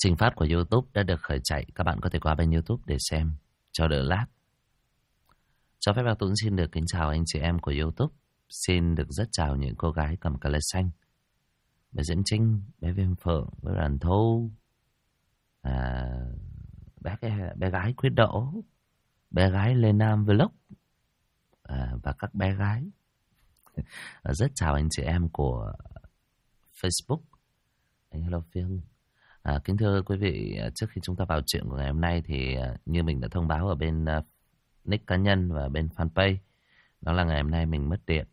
Trình phát của YouTube đã được khởi chạy. Các bạn có thể qua bên YouTube để xem cho đỡ lát. Cho phép Bác Tuấn xin được kính chào anh chị em của YouTube. Xin được rất chào những cô gái cầm cà lê xanh. Bé Diễm Trinh, bé Viêm Phượng, bé Đoàn Thu, bé gái Quyết Đỗ, bé gái Lê Nam Vlog và các bé gái. Rất chào anh chị em của Facebook. Anh Hello Phương. Kính thưa quý vị, trước khi chúng ta vào chuyện của ngày hôm nay thì như mình đã thông báo ở bên nick cá nhân và bên fanpage, đó là ngày hôm nay mình mất điện.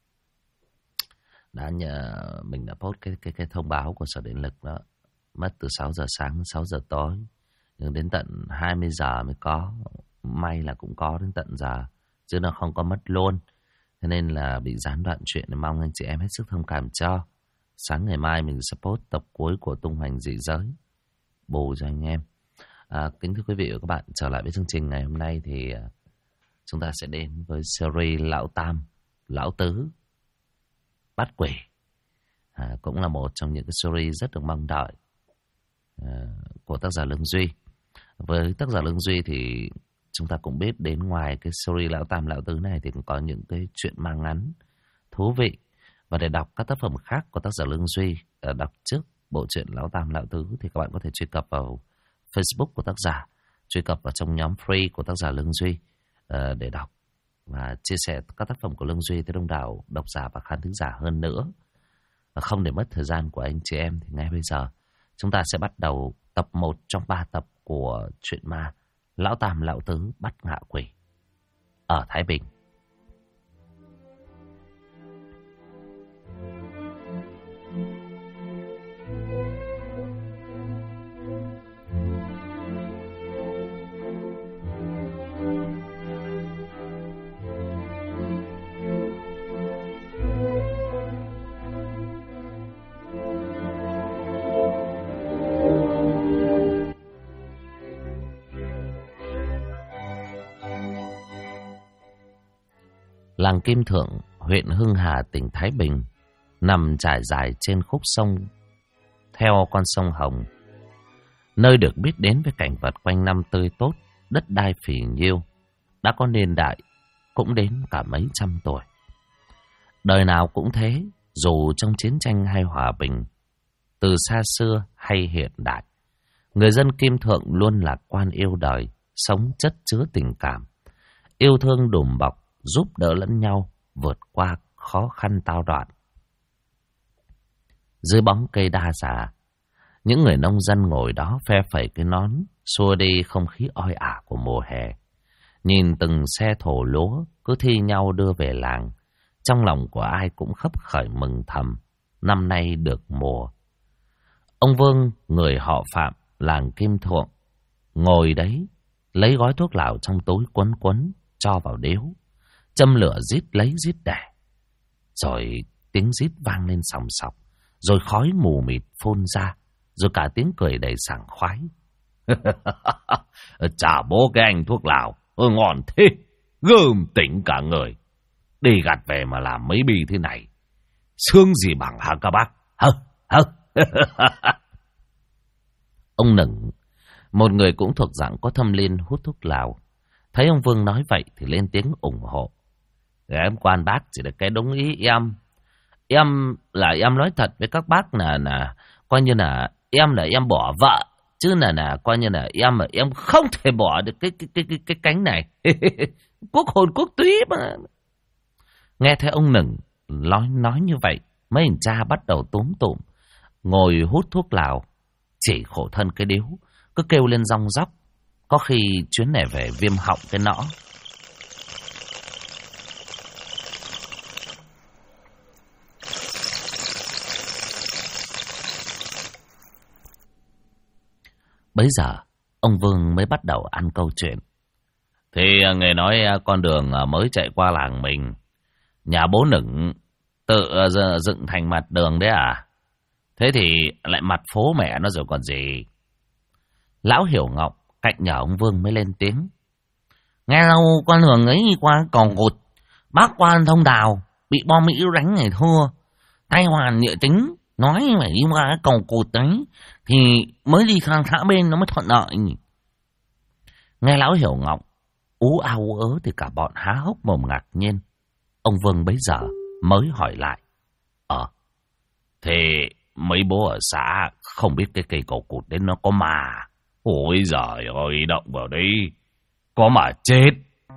Mình đã post cái thông báo của Sở Điện lực đó, mất từ 6 giờ sáng đến 6 giờ tối, nhưng đến tận 20 giờ mới có. May là cũng có đến tận giờ, chứ nó không có mất luôn. Thế nên là bị gián đoạn chuyện, mong anh chị em hết sức thông cảm cho. Sáng ngày mai mình sẽ post tập cuối của Tung Hoành Dị Giới bù cho anh em. Kính thưa quý vị và các bạn, trở lại với chương trình ngày hôm nay thì chúng ta sẽ đến với series Lão Tam, Lão Tứ, Bắt Quỷ. Cũng là một trong những cái series rất được mong đợi của tác giả Lương Duy. Với tác giả Lương Duy thì chúng ta cũng biết đến ngoài cái series Lão Tam, Lão Tứ này thì cũng có những cái chuyện mang ngắn thú vị. Và để đọc các tác phẩm khác của tác giả Lương Duy, đọc trước bộ truyện Lão Tam, Lão Tứ thì các bạn có thể truy cập vào Facebook của tác giả, truy cập vào trong nhóm free của tác giả Lương Duy để đọc và chia sẻ các tác phẩm của Lương Duy tới đông đảo độc giả và khán thính giả hơn nữa. Và không để mất thời gian của anh chị em thì ngay bây giờ chúng ta sẽ bắt đầu tập 1 trong 3 tập của truyện ma Lão Tam, Lão Tứ, Bắt Ngạ Quỷ ở Thái Bình. Làng Kim Thượng, huyện Hưng Hà, tỉnh Thái Bình, nằm trải dài trên khúc sông theo con sông Hồng, nơi được biết đến với cảnh vật quanh năm tươi tốt, đất đai phì nhiêu, đã có niên đại cũng đến cả mấy trăm tuổi. Đời nào cũng thế, dù trong chiến tranh hay hòa bình, từ xa xưa hay hiện đại, người dân Kim Thượng luôn lạc quan yêu đời, sống chất chứa tình cảm, yêu thương đùm bọc, giúp đỡ lẫn nhau vượt qua khó khăn tao đoạn. Dưới bóng cây đa già, những người nông dân ngồi đó phe phẩy cái nón, xua đi không khí oi ả của mùa hè. Nhìn từng xe thổ lúa cứ thi nhau đưa về làng, trong lòng của ai cũng khấp khởi mừng thầm, năm nay được mùa. Ông Vương, người họ Phạm, làng Kim Thượng, ngồi đấy, lấy gói thuốc lào trong túi quấn quấn, cho vào điếu. Châm lửa rít lấy rít đẻ. Rồi tiếng rít vang lên sòng sọc. Rồi khói mù mịt phun ra. Rồi cả tiếng cười đầy sảng khoái. Chà bố cái anh thuốc lào, ngon thế, gơm tỉnh cả người. Đi gặt về mà làm mấy bi thế này, sướng gì bằng hả các bác? Hơ. Ông Nửng, một người cũng thuộc dạng có thâm liên hút thuốc lào, thấy ông Vương nói vậy thì lên tiếng ủng hộ. Em quan bác chỉ là cái đúng ý em. Em nói thật với các bác là coi như là em bỏ vợ, chứ là coi như là em không thể bỏ được cái cánh này. Quốc hồn quốc túy mà. Nghe thấy ông Nửng nói như vậy, mấy anh cha bắt đầu túm tụm ngồi hút thuốc lào, chỉ khổ thân cái điếu, cứ kêu lên rong róc. Có khi chuyến này về viêm họng cái nõ. Bấy giờ ông Vương mới bắt đầu ăn câu chuyện. Thì người nói con đường mới chạy qua làng mình, nhà bố Nửng tự dựng thành mặt đường đấy à? Thế thì lại mặt phố mẹ nó rồi còn gì. Lão Hiểu Ngọc cạnh nhà ông Vương mới lên tiếng. Nghe đâu con đường ấy qua còn cột, bác quan thông đào bị bom Mỹ đánh này thua, tay hoàn nhựa tính, Nói phải đi qua cái cầu cụt đấy thì mới đi sang xã bên nó mới thuận lợi. Nghe lão Hiểu Ngọc ú ao ú ớ thì cả bọn há hốc mồm ngạc nhiên. Ông Vương bấy giờ mới hỏi lại. Thế mấy bố ở xã không biết cái cây cầu cụt đấy nó có mà. Ôi giời ơi, động vào đây có mà chết.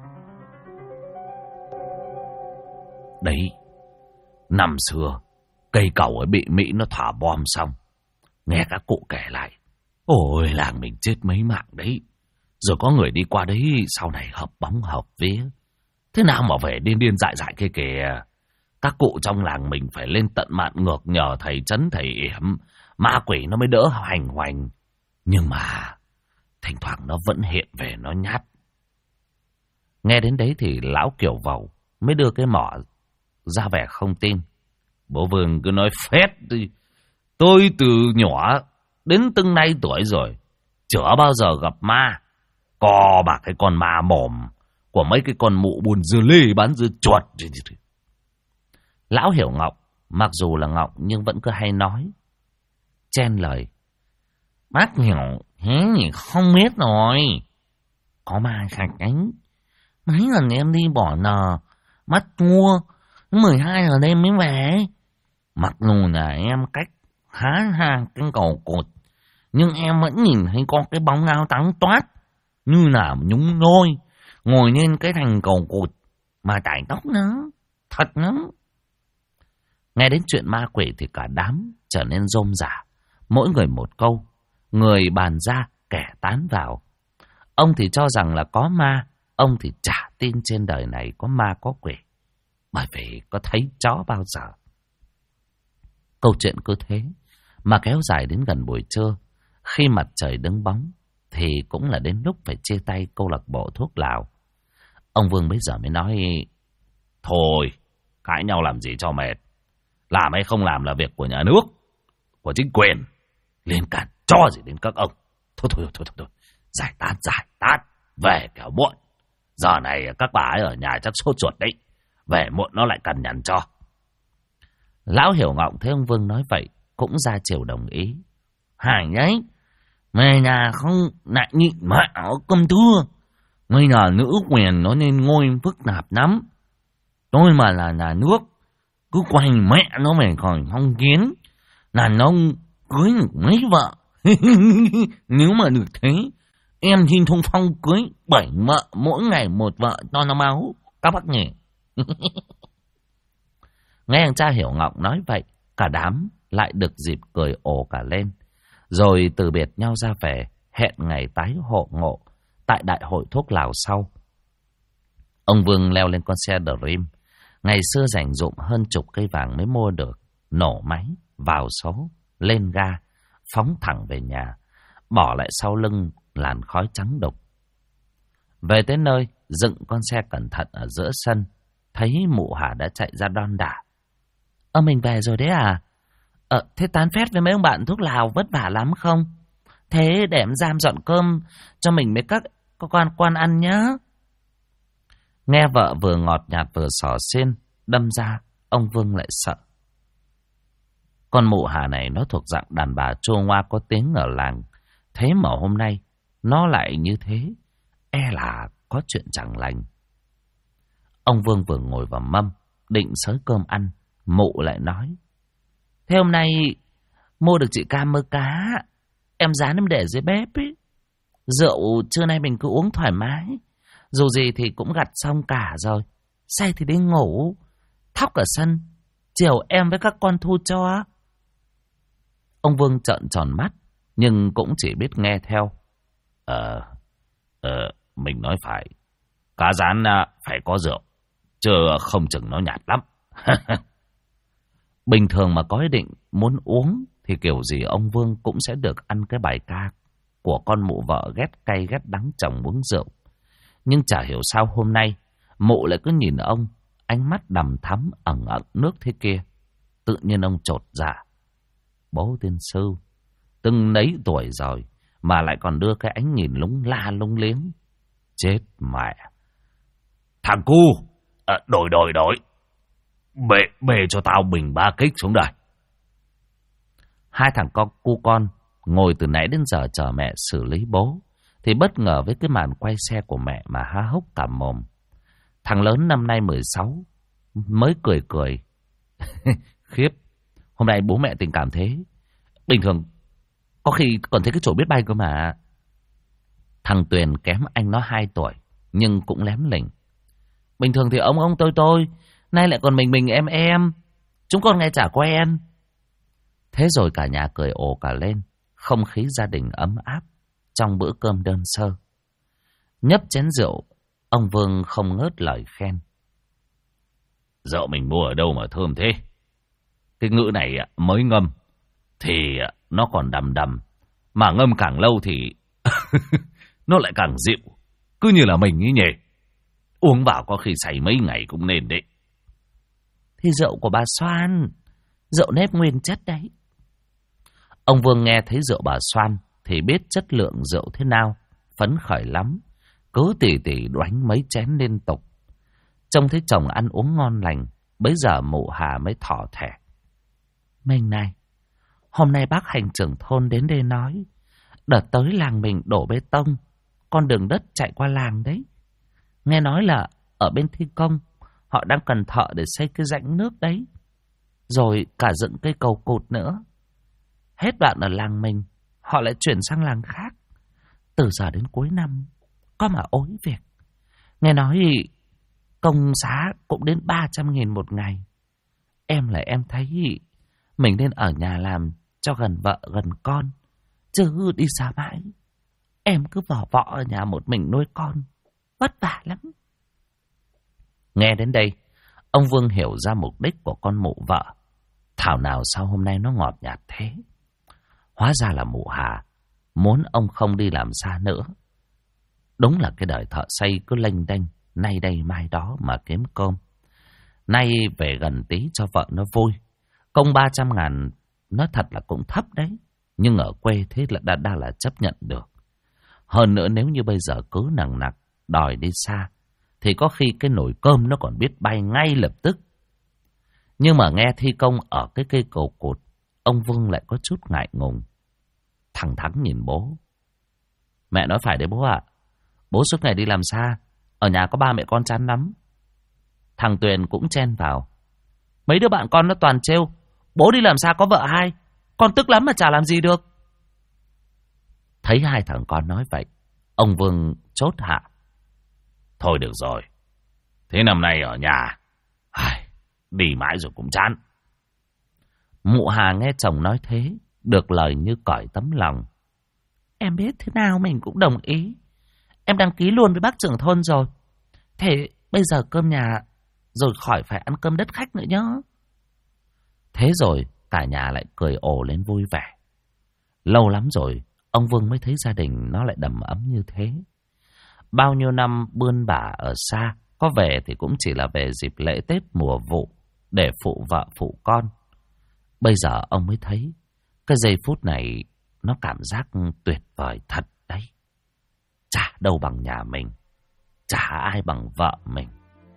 Đấy, năm xưa cây cầu ấy bị Mỹ nó thả bom xong, nghe các cụ kể lại, ôi làng mình chết mấy mạng đấy. Rồi có người đi qua đấy sau này hợp bóng hợp vía. Thế nào mà về điên điên dại dại kia kìa. Các cụ trong làng mình phải lên tận mạn ngược nhờ thầy trấn thầy yểm, ma quỷ nó mới đỡ hành hoành. Nhưng mà thỉnh thoảng nó vẫn hiện về nó nhát. Nghe đến đấy thì lão Kiều Vầu mới đưa cái mỏ ra vẻ không tin. Bố Vương cứ nói phét đi. Tôi từ nhỏ đến từng nay tuổi rồi, chưa bao giờ gặp ma. Co bà cái con ma mồm của mấy cái con mụ buôn dưa lê bán dưa chuột. Lão Hiểu Ngọc mặc dù là Ngọc nhưng vẫn cứ hay nói, chen lời. Bác hiểu thế thì không biết rồi. Có ma khạch ánh. Mấy lần em đi bỏ nờ bắt mua 12 giờ đêm mới về. Mặc dù là em cách khá xa cái cầu cột, nhưng em vẫn nhìn thấy có cái bóng áo trắng toát như là nhúng nhôi ngồi lên cái thành cầu cột mà chải tóc nó. Thật lắm. Nghe đến chuyện ma quỷ thì cả đám trở nên rôm rả. Mỗi người một câu, người bàn ra kẻ tán vào. Ông thì cho rằng là có ma, ông thì chả tin trên đời này có ma có quỷ, bởi vì có thấy chó bao giờ. Câu chuyện cứ thế mà kéo dài đến gần buổi trưa. Khi mặt trời đứng bóng thì cũng là đến lúc phải chia tay câu lạc bộ thuốc lào. Ông Vương bây giờ mới nói, thôi cãi nhau làm gì cho mệt. Làm hay không làm là việc của nhà nước, của chính quyền, liên can cho gì đến các ông. Thôi, giải tán, về kẻo muộn. Giờ này các bà ấy ở nhà chắc sốt ruột đấy, về muộn nó lại cằn nhằn cho. Lão Hiểu Ngọc thấy ông Vương nói vậy cũng ra chiều đồng ý. Hải ấy, về nhà không lại nhịn mẹ ở cơm thưa. Bây giờ nữ quyền nó nên ngôi phức tạp lắm. Tôi mà là nhà nước, cứ quay mẹ nó về khỏi phong kiến, đàn ông cưới được mấy vợ. Nếu mà được thế, em xin thông phong cưới 7 vợ, mỗi ngày một vợ cho nó máu. Các bác nhỉ? Nghe anh cha Hiểu Ngọc nói vậy, cả đám lại được dịp cười ồ cả lên. Rồi từ biệt nhau ra về, hẹn ngày tái hộ ngộ tại đại hội thuốc lào sau. Ông Vương leo lên con xe Dream, ngày xưa dành dụm hơn chục cây vàng mới mua được, nổ máy, vào số, lên ga, phóng thẳng về nhà, bỏ lại sau lưng làn khói trắng đục. Về tới nơi, dựng con xe cẩn thận ở giữa sân, thấy mụ Hà đã chạy ra đon đả. Mình về rồi đấy à? Thế tán phét với mấy ông bạn thuốc lào vất vả lắm không? Thế để em Giam dọn cơm cho mình với các quan ăn nhá. Nghe vợ vừa ngọt nhạt vừa xỏ xiên, đâm ra ông Vương lại sợ. Con mụ Hà này nó thuộc dạng đàn bà chua ngoa có tiếng ở làng. Thế mà hôm nay nó lại như thế, e là có chuyện chẳng lành. Ông Vương vừa ngồi vào mâm định xới cơm ăn, mụ lại nói. Thế hôm nay mua được chị cam mơ cá, em rán em để dưới bếp ấy. Rượu trưa nay mình cứ uống thoải mái, dù gì thì cũng gặt xong cả rồi. Say thì đi ngủ, thóc ở sân, chiều em với các con thu cho. Ông Vương trợn tròn mắt, nhưng cũng chỉ biết nghe theo. Mình nói phải, cá rán phải có rượu, chứ không chừng nó nhạt lắm. Bình thường mà có ý định muốn uống thì kiểu gì ông Vương cũng sẽ được ăn cái bài ca của con mụ vợ ghét cay ghét đắng chồng uống rượu. Nhưng chả hiểu sao hôm nay mụ lại cứ nhìn ông, ánh mắt đằm thắm ẩn ẩn nước thế kia. Tự nhiên ông chột dạ. Bố tiên sư từng nấy tuổi rồi mà lại còn đưa cái ánh nhìn lúng la lúng liếng. Chết mẹ. Thằng cu, đổi. Bê cho tao bình 3 kích xuống đây. Hai thằng cu con ngồi từ nãy đến giờ chờ mẹ xử lý bố, thì bất ngờ với cái màn quay xe của mẹ mà há hốc cả mồm. Thằng lớn năm nay 16 mới cười cười. Khiếp, hôm nay bố mẹ tình cảm thế. Bình thường có khi còn thấy cái chổi biết bay cơ mà. Thằng Tuyền kém anh nó 2 tuổi, nhưng cũng lém lỉnh. Bình thường thì ông tôi, nay lại còn mình em. Chúng con nghe chả quen. Thế rồi cả nhà cười ồ cả lên, không khí gia đình ấm áp trong bữa cơm đơn sơ. Nhấp chén rượu, ông Vương không ngớt lời khen. Rượu mình mua ở đâu mà thơm thế? Cái ngữ này mới ngâm thì nó còn đầm đầm, mà ngâm càng lâu thì nó lại càng dịu, cứ như là mình ấy nhỉ. Uống vào có khi say mấy ngày cũng nên đấy. Thì rượu của bà Xoan, rượu nếp nguyên chất đấy. Ông Vương nghe thấy rượu bà Xoan thì biết chất lượng rượu thế nào, phấn khởi lắm, cứ tỉ đánh mấy chén liên tục. Trông thấy chồng ăn uống ngon lành, bấy giờ mụ Hà mới thỏ thẻ. Mình này, hôm nay bác hành trưởng thôn đến đây nói, đợt tới làng mình đổ bê tông, con đường đất chạy qua làng đấy. Nghe nói là ở bên thi công, họ đang cần thợ để xây cái rãnh nước đấy. Rồi cả dựng cây cầu cột nữa. Hết đoạn ở làng mình, họ lại chuyển sang làng khác. Từ giờ đến cuối năm, có mà ối việc. Nghe nói công giá cũng đến 300.000 một ngày. Em thấy mình nên ở nhà làm cho gần vợ gần con, chứ đi xa mãi em cứ vỏ vọ ở nhà một mình nuôi con, vất vả lắm. Nghe đến đây, ông Vương hiểu ra mục đích của con mụ vợ. Thảo nào sao hôm nay nó ngọt nhạt thế. Hóa ra là mụ Hà muốn ông không đi làm xa nữa. Đúng là cái đời thợ xây cứ lênh đênh, nay đây mai đó mà kiếm cơm. Nay về gần tí cho vợ nó vui. Công 300.000 nói thật là cũng thấp đấy, nhưng ở quê thế là đã là chấp nhận được. Hơn nữa nếu như bây giờ cứ nặng nặc đòi đi xa, thì có khi cái nồi cơm nó còn biết bay ngay lập tức. Nhưng mà nghe thi công ở cái cây cầu cột, ông Vương lại có chút ngại ngùng. Thằng Thắng nhìn bố. Mẹ nói phải đấy bố ạ. Bố suốt ngày đi làm xa, ở nhà có ba mẹ con chán lắm. Thằng Tuyền cũng chen vào. Mấy đứa bạn con nó toàn trêu, bố đi làm xa có vợ hai, con tức lắm mà chả làm gì được. Thấy hai thằng con nói vậy, ông Vương chốt hạ. Thôi được rồi, thế năm nay ở nhà, đi mãi rồi cũng chán. Mụ Hà nghe chồng nói thế, được lời như cởi tấm lòng. Em biết thế nào mình cũng đồng ý. Em đăng ký luôn với bác trưởng thôn rồi. Thế bây giờ cơm nhà rồi khỏi phải ăn cơm đất khách nữa nhá. Thế rồi cả nhà lại cười ồ lên vui vẻ. Lâu lắm rồi ông Vương mới thấy gia đình nó lại đầm ấm như thế. Bao nhiêu năm bươn bả ở xa, có về thì cũng chỉ là về dịp lễ Tết mùa vụ để phụ vợ phụ con. Bây giờ ông mới thấy cái giây phút này nó cảm giác tuyệt vời thật đấy. Chả đâu bằng nhà mình, chả ai bằng vợ mình.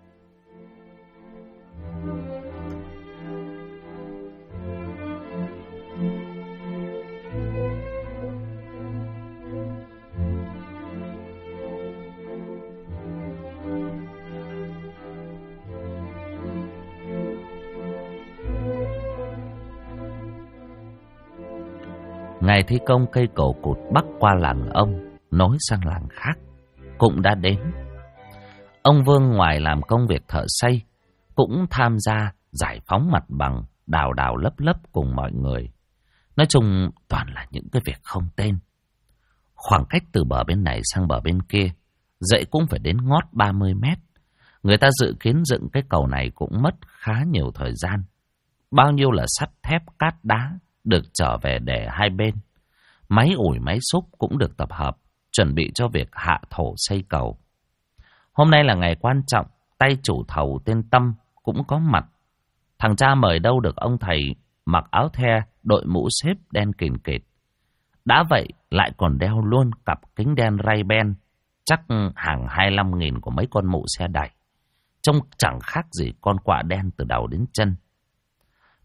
Ngày thi công cây cầu cột bắc qua làng ông nối sang làng khác cũng đã đến. Ông Vương ngoài làm công việc thợ xây cũng tham gia giải phóng mặt bằng, đào lấp cùng mọi người. Nói chung toàn là những cái việc không tên. Khoảng cách từ bờ bên này sang bờ bên kia dãy cũng phải đến ngót 30 mét. Người ta dự kiến dựng cái cầu này cũng mất khá nhiều thời gian. Bao nhiêu là sắt thép cát đá được trở về để hai bên. Máy ủi máy xúc cũng được tập hợp, chuẩn bị cho việc hạ thổ xây cầu. Hôm nay là ngày quan trọng, tay chủ thầu tên Tâm cũng có mặt. Thằng cha mời đâu được ông thầy mặc áo the, đội mũ xếp đen kìn kịt. Đã vậy lại còn đeo luôn cặp kính đen Ray-Ban, chắc hàng 25.000 của mấy con mụ xe đẩy. Trông chẳng khác gì con quạ đen từ đầu đến chân.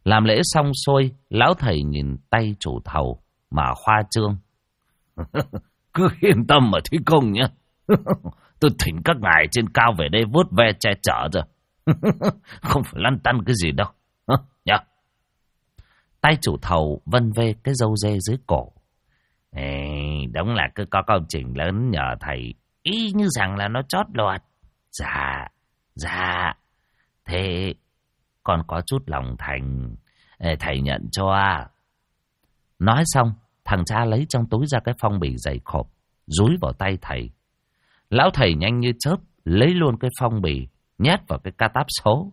Làm lễ xong xuôi, lão thầy nhìn tay chủ thầu mà khoa trương. Cứ yên tâm mà thi công nhé. Tôi thỉnh các ngài trên cao về đây vuốt ve che chở rồi. Không phải lăn tăn cái gì đâu. Nhá. Tay chủ thầu vân vê cái râu dê dưới cổ. Ê, đúng là cứ có công trình lớn nhờ thầy y như rằng là nó chót lọt. Dạ, dạ. Thế còn có chút lòng thành, thầy nhận cho. Nói xong, thằng cha lấy trong túi ra cái phong bì dày khộp, dúi vào tay thầy. Lão thầy nhanh như chớp lấy luôn cái phong bì, nhét vào cái ca táp số.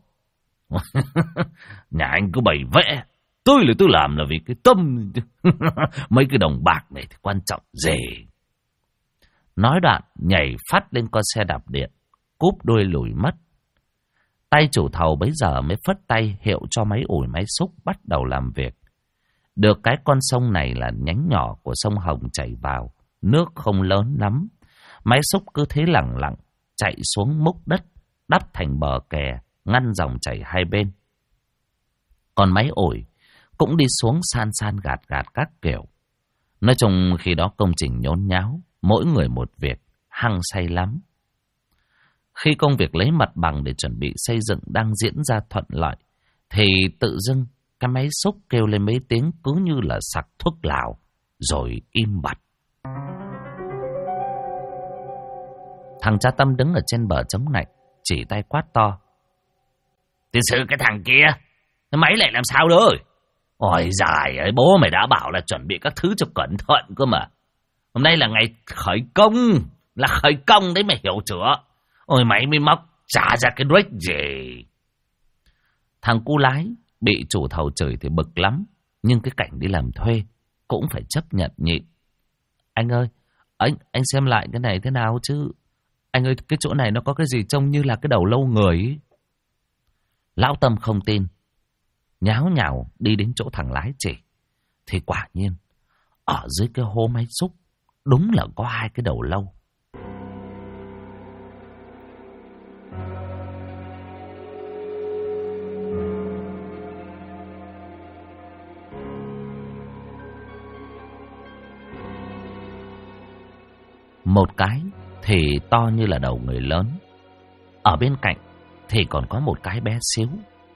Nhà anh cứ bày vẽ, tôi làm là vì cái tâm. Mấy cái đồng bạc này thì quan trọng gì. Nói đoạn nhảy phát lên con xe đạp điện, cúp đuôi lùi mất. Tay chủ thầu bấy giờ mới phất tay hiệu cho máy ủi máy xúc bắt đầu làm việc. Được cái con sông này là nhánh nhỏ của sông Hồng chảy vào, nước không lớn lắm. Máy xúc cứ thế lẳng lặng chạy xuống múc đất, đắp thành bờ kè, ngăn dòng chảy hai bên. Còn máy ủi cũng đi xuống san gạt các kiểu. Nói chung khi đó công trình nhốn nháo, mỗi người một việc, hăng say lắm. Khi công việc lấy mặt bằng để chuẩn bị xây dựng đang diễn ra thuận lợi, thì tự dưng cái máy xúc kêu lên mấy tiếng cứ như là sặc thuốc lào, rồi im bặt. Thằng cha Tâm đứng ở trên bờ chống lạnh, chỉ tay quát to. Từ sự cái thằng kia, cái máy lại làm sao rồi? Ôi giời ơi, bố mày đã bảo là chuẩn bị các thứ cho cẩn thận cơ mà. Hôm nay là ngày khởi công, là khởi công đấy mày hiểu chưa? Ôi mày mới móc trả ra cái rếch gì. Thằng cu lái bị chủ thầu chửi thì bực lắm, nhưng cái cảnh đi làm thuê cũng phải chấp nhận nhịn. Anh ơi, anh xem lại cái này thế nào chứ. Anh ơi, cái chỗ này nó có cái gì trông như là cái đầu lâu người ấy. Lão Tâm không tin, nháo nhào đi đến chỗ thằng lái chỉ. Thì quả nhiên, ở dưới cái hố máy xúc đúng là có hai cái đầu lâu. Một cái thì to như là đầu người lớn, ở bên cạnh thì còn có một cái bé xíu.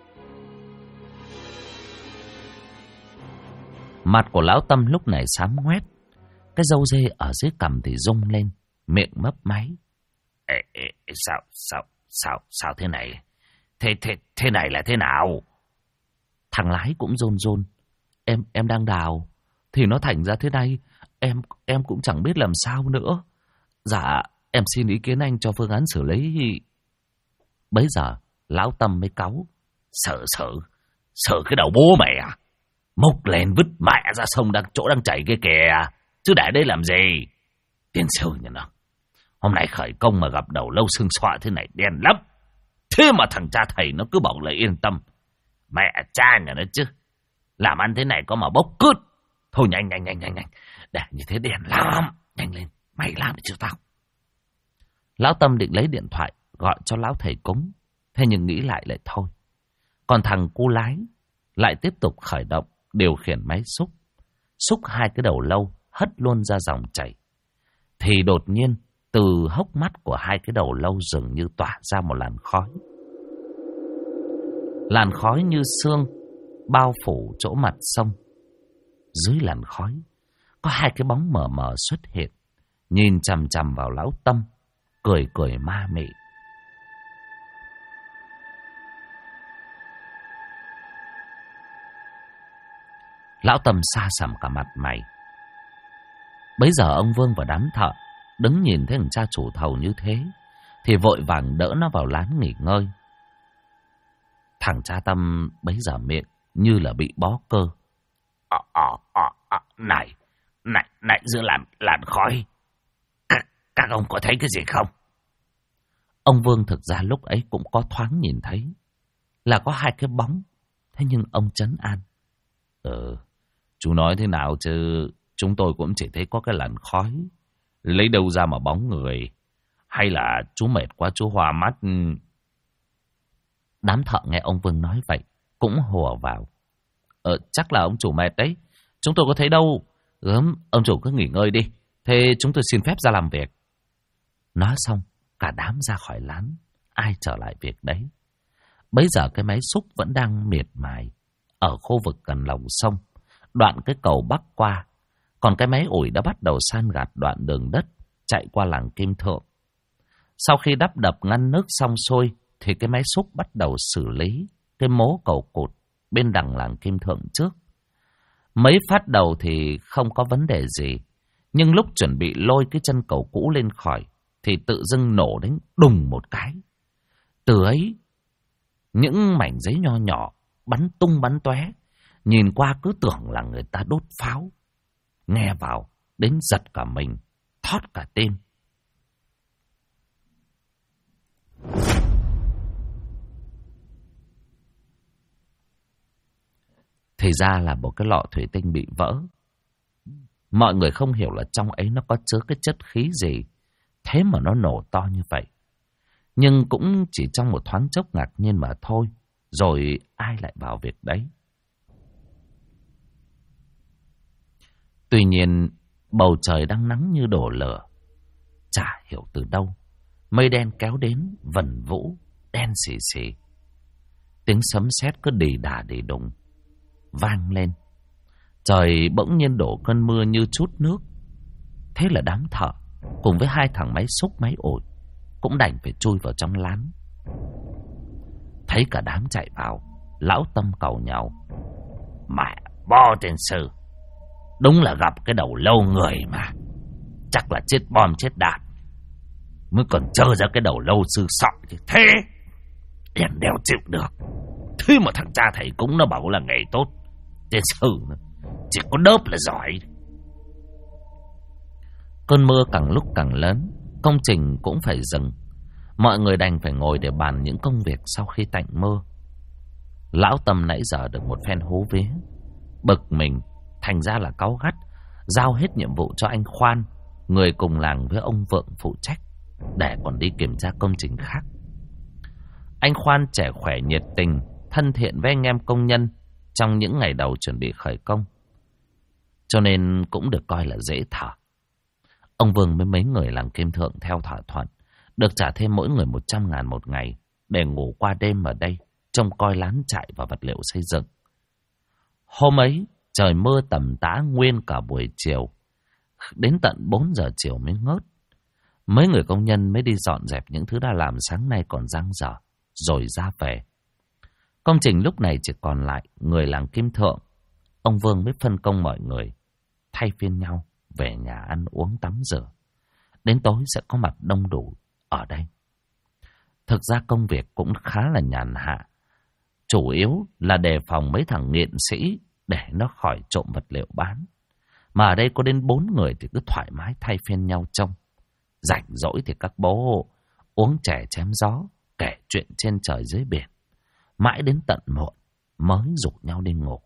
Mặt của lão Tâm lúc này xám ngoét, cái râu dê ở dưới cằm thì rung lên, miệng mấp máy. Sao thế này? Thế này là thế nào? Thằng lái cũng run run. Em đang đào thì nó thành ra thế này, em cũng chẳng biết làm sao nữa. Dạ, em xin ý kiến anh cho phương án xử lý. Bấy giờ lão Tâm mới cáu. Sợ cái đầu bố mày à? Múc lên vứt mẹ ra sông chỗ đang chảy kia kìa, chứ để đây làm gì? Tiên sư nhà nó, hôm nay khởi công mà gặp đầu lâu xương xọa thế này đen lắm. Thế mà thằng cha thầy nó cứ bảo là yên tâm. Mẹ cha nhà nó chứ, làm ăn thế này có mà bốc cứt. Thôi nhanh, để như thế đen lắm. Nhanh lên, mày làm để cho tao. Lão Tâm định lấy điện thoại gọi cho lão thầy cúng, thế nhưng nghĩ lại thôi. Còn thằng cu lái lại tiếp tục khởi động, điều khiển máy xúc, xúc hai cái đầu lâu hất luôn ra dòng chảy. Thì đột nhiên từ hốc mắt của hai cái đầu lâu dường như tỏa ra một làn khói. Làn khói như sương bao phủ chỗ mặt sông. Dưới làn khói có hai cái bóng mờ mờ xuất hiện, nhìn chằm chằm vào lão Tâm, cười ma mị. Lão Tâm xa sầm cả mặt mày. Bấy giờ ông Vương và đám thợ đứng nhìn thấy thằng cha chủ thầu như thế thì vội vàng đỡ nó vào lán nghỉ ngơi. Thằng cha Tâm bấy giờ miệng như là bị bó cơ. Này giữa làn khói, các ông có thấy cái gì không? Ông Vương thực ra lúc ấy cũng có thoáng nhìn thấy là có hai cái bóng, thế nhưng ông trấn an. Chú nói thế nào chứ chúng tôi cũng chỉ thấy có cái làn khói, lấy đâu ra mà bóng người. Hay là chú mệt quá chú hoa mắt? Đám thợ nghe ông Vương nói vậy cũng hùa vào. Chắc là ông chủ mệt đấy. Chúng tôi có thấy đâu. Ông chủ cứ nghỉ ngơi đi. Thế chúng tôi xin phép ra làm việc. Nói xong, cả đám ra khỏi lán. Ai trở lại việc đấy. Bấy giờ cái máy xúc vẫn đang miệt mài ở khu vực gần lòng sông, đoạn cái cầu bắc qua. Còn cái máy ủi đã bắt đầu san gạt đoạn đường đất chạy qua làng Kim Thượng. Sau khi đắp đập ngăn nước xong xuôi, thì cái máy xúc bắt đầu xử lý cái mố cầu cụt bên đằng làng Kim Thượng trước. Mấy phát đầu thì không có vấn đề gì, nhưng lúc chuẩn bị lôi cái chân cầu cũ lên khỏi thì tự dưng nổ đến đùng một cái. Từ ấy, những mảnh giấy nho nhỏ bắn tung bắn tóe, nhìn qua cứ tưởng là người ta đốt pháo. Nghe vào đến giật cả mình, thót cả tim. Thì ra là một cái lọ thủy tinh bị vỡ. Mọi người không hiểu là trong ấy nó có chứa cái chất khí gì, thế mà nó nổ to như vậy. Nhưng cũng chỉ trong một thoáng chốc ngạc nhiên mà thôi. Rồi ai lại vào việc đấy. Tuy nhiên bầu trời đang nắng như đổ lửa. Chả hiểu từ đâu mây đen kéo đến vần vũ, đen xì xì. Tiếng sấm sét cứ đì đà đì đùng vang lên. Trời bỗng nhiên đổ cơn mưa như chút nước. Thế là đám thợ cùng với hai thằng máy xúc máy ủi cũng đành phải chui vào trong lán. Thấy cả đám chạy vào, lão Tâm cầu nhau: "Mẹ bo tiền sư, đúng là gặp cái đầu lâu người mà. Chắc là chết bom chết đạn mới còn trơ ra cái đầu lâu sư sọ chứ. Thế em đéo chịu được. Thế mà thằng cha thầy cúng nó bảo là nghề tốt, tiền sư chỉ có đớp là giỏi." Cơn mưa càng lúc càng lớn, công trình cũng phải dừng. Mọi người đành phải ngồi để bàn những công việc sau khi tạnh mưa. Lão Tâm nãy giờ được một phen hú vía, bực mình, thành ra là cáu gắt, giao hết nhiệm vụ cho anh Khoan, người cùng làng với ông Vượng phụ trách, để còn đi kiểm tra công trình khác. Anh Khoan trẻ khỏe nhiệt tình, thân thiện với anh em công nhân trong những ngày đầu chuẩn bị khởi công, cho nên cũng được coi là dễ thở. Ông Vương với mấy người làng Kim Thượng theo thỏa thuận được trả thêm mỗi người 100.000 một ngày để ngủ qua đêm ở đây, trông coi lán trại và vật liệu xây dựng. Hôm ấy trời mưa tầm tã nguyên cả buổi chiều, đến tận 4 giờ chiều mới ngớt. Mấy người công nhân mới đi dọn dẹp những thứ đã làm sáng nay còn dang dở, rồi ra về. Công trình lúc này chỉ còn lại người làng Kim Thượng. Ông Vương mới phân công mọi người thay phiên nhau về nhà ăn uống tắm rửa. Đến tối sẽ có mặt đông đủ ở đây. Thực ra công việc cũng khá là nhàn hạ, chủ yếu là đề phòng mấy thằng nghiện sĩ để nó khỏi trộm vật liệu bán. Mà ở đây có đến 4 người thì cứ thoải mái thay phiên nhau trông. Rảnh rỗi thì các bố uống chè chém gió, kể chuyện trên trời dưới biển, mãi đến tận muộn mới rủ nhau đi ngủ.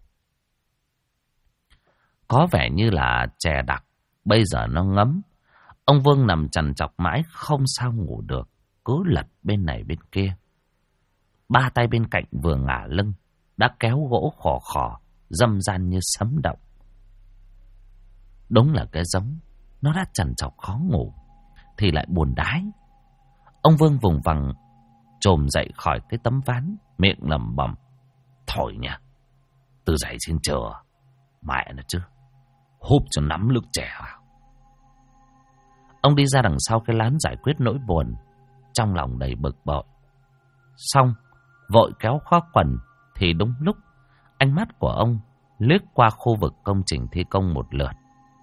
Có vẻ như là chè đặc bây giờ nó ngấm. Ông Vương nằm trằn trọc mãi không sao ngủ được, cứ lật bên này bên kia. Ba tay bên cạnh vừa ngả lưng đã kéo gỗ khò khò, dâm gian như sấm động. Đúng là cái giống nó đã trằn trọc khó ngủ thì lại buồn đái. Ông Vương vùng vằng chồm dậy khỏi cái tấm ván, miệng lẩm bẩm: "Thôi nha, từ dậy xin chờ mẹ nó chứ, húp cho nắm nước chè vào." Ông đi ra đằng sau cái lán giải quyết nỗi buồn, trong lòng đầy bực bội. Xong vội kéo khóa quần thì đúng lúc ánh mắt của ông liếc qua khu vực công trình thi công một lượt.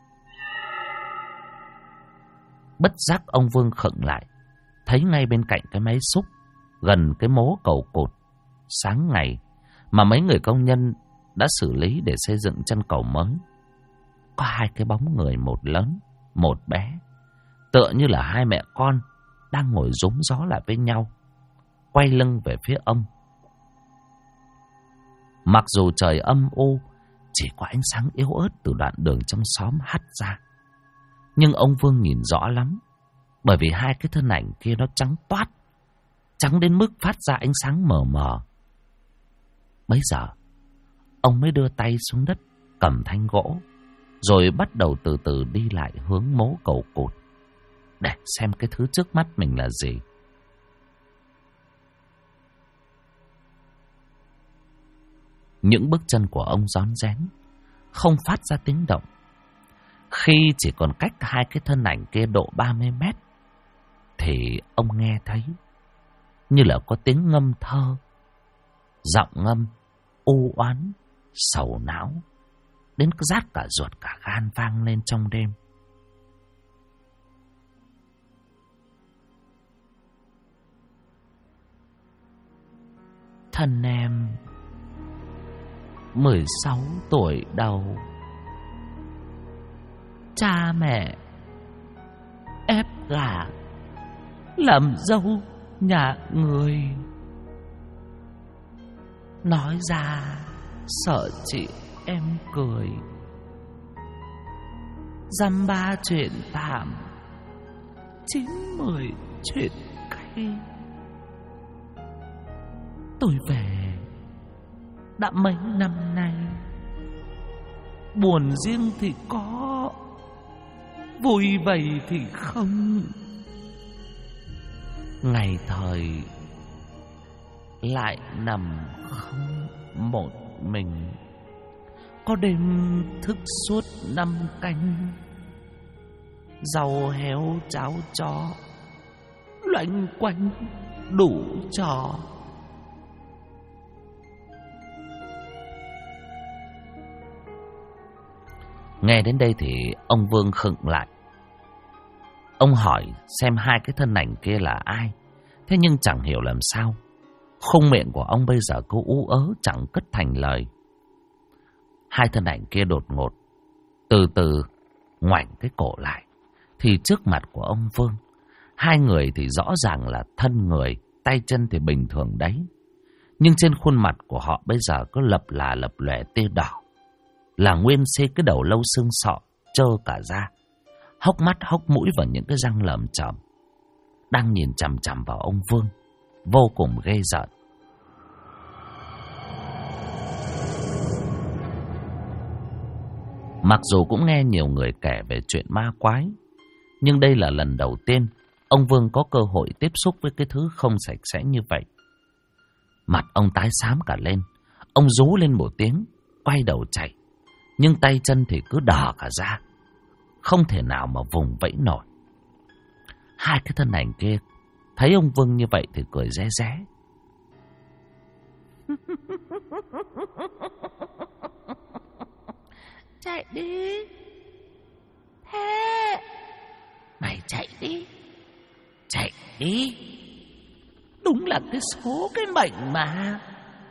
Bất giác ông Vương khựng lại, thấy ngay bên cạnh cái máy xúc, gần cái mố cầu cột sáng ngày mà mấy người công nhân đã xử lý để xây dựng chân cầu mới, có hai cái bóng người, một lớn một bé, tựa như là hai mẹ con đang ngồi rúm gió lại với nhau, quay lưng về phía ông. Mặc dù trời âm u, chỉ có ánh sáng yếu ớt từ đoạn đường trong xóm hắt ra, nhưng ông Vương nhìn rõ lắm, bởi vì hai cái thân ảnh kia nó trắng toát, trắng đến mức phát ra ánh sáng mờ mờ. Bấy giờ ông mới đưa tay xuống đất cầm thanh gỗ, rồi bắt đầu từ từ đi lại hướng mố cầu cụt để xem cái thứ trước mắt mình là gì. Những bước chân của ông rón rén, không phát ra tiếng động. Khi chỉ còn cách hai cái thân ảnh kia độ 30 mét, thì ông nghe thấy như là có tiếng ngâm thơ, giọng ngâm u oán, sầu não, đến rát cả ruột cả gan vang lên trong đêm. Thân em 16 tuổi đầu, cha mẹ ép gả làm dâu nhà người. Nói ra sợ chị em cười, dăm ba chuyện thảm, 9-10 chuyện cay. Tôi về đã mấy năm nay, buồn riêng thì có, vui vầy thì không. Ngày thời lại nằm không một mình, có đêm thức suốt 5 canh, rau héo cháo chó loanh quanh đủ trò. Nghe đến đây thì ông Vương khựng lại. Ông hỏi xem hai cái thân ảnh kia là ai. Thế nhưng chẳng hiểu làm sao, khung miệng của ông bây giờ cứ ú ớ chẳng cất thành lời. Hai thân ảnh kia đột ngột từ từ ngoảnh cái cổ lại, thì trước mặt của ông Vương, hai người thì rõ ràng là thân người, tay chân thì bình thường đấy, nhưng trên khuôn mặt của họ bây giờ cứ lập lòe tia đỏ, là nguyên xê cái đầu lâu xương sọ trơ cả da, hốc mắt hốc mũi và những cái răng lởm chởm, đang nhìn chằm chằm vào ông Vương, vô cùng ghê rợn. Mặc dù cũng nghe nhiều người kể về chuyện ma quái, nhưng đây là lần đầu tiên ông Vương có cơ hội tiếp xúc với cái thứ không sạch sẽ như vậy. Mặt ông tái xám cả lên, ông rú lên một tiếng, quay đầu chạy, nhưng tay chân thì cứ đỏ cả ra, không thể nào mà vùng vẫy nổi. Hai cái thân ảnh kia thấy ông Vương như vậy thì cười ré ré. Chạy đi. Thế mày chạy đi, chạy đi. Đúng là cái số cái mệnh mà.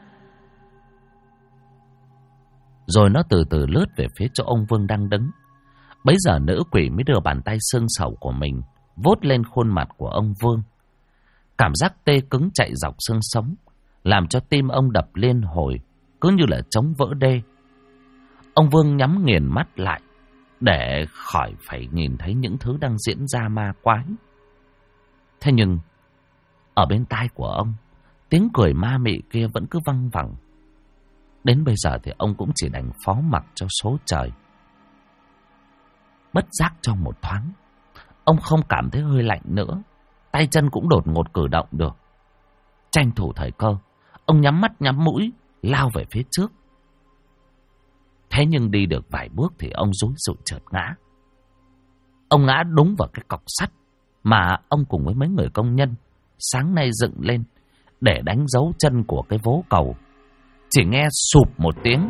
Rồi nó từ từ lướt về phía chỗ ông Vương đang đứng. Bấy giờ nữ quỷ mới đưa bàn tay xương sầu của mình vuốt lên khuôn mặt của ông Vương. Cảm giác tê cứng chạy dọc xương sống, làm cho tim ông đập liên hồi, cứ như là trống vỡ đê. Ông Vương nhắm nghiền mắt lại để khỏi phải nhìn thấy những thứ đang diễn ra ma quái. Thế nhưng ở bên tai của ông, tiếng cười ma mị kia vẫn cứ văng vẳng. Đến bây giờ thì ông cũng chỉ đành phó mặc cho số trời. Bất giác trong một thoáng, ông không cảm thấy hơi lạnh nữa, tay chân cũng đột ngột cử động được. Tranh thủ thời cơ, ông nhắm mắt nhắm mũi lao về phía trước. Thế nhưng đi được vài bước thì ông rúi rụi chợt ngã. Ông ngã đúng vào cái cọc sắt mà ông cùng với mấy người công nhân sáng nay dựng lên để đánh dấu chân của cái vố cầu. Chỉ nghe sụp một tiếng,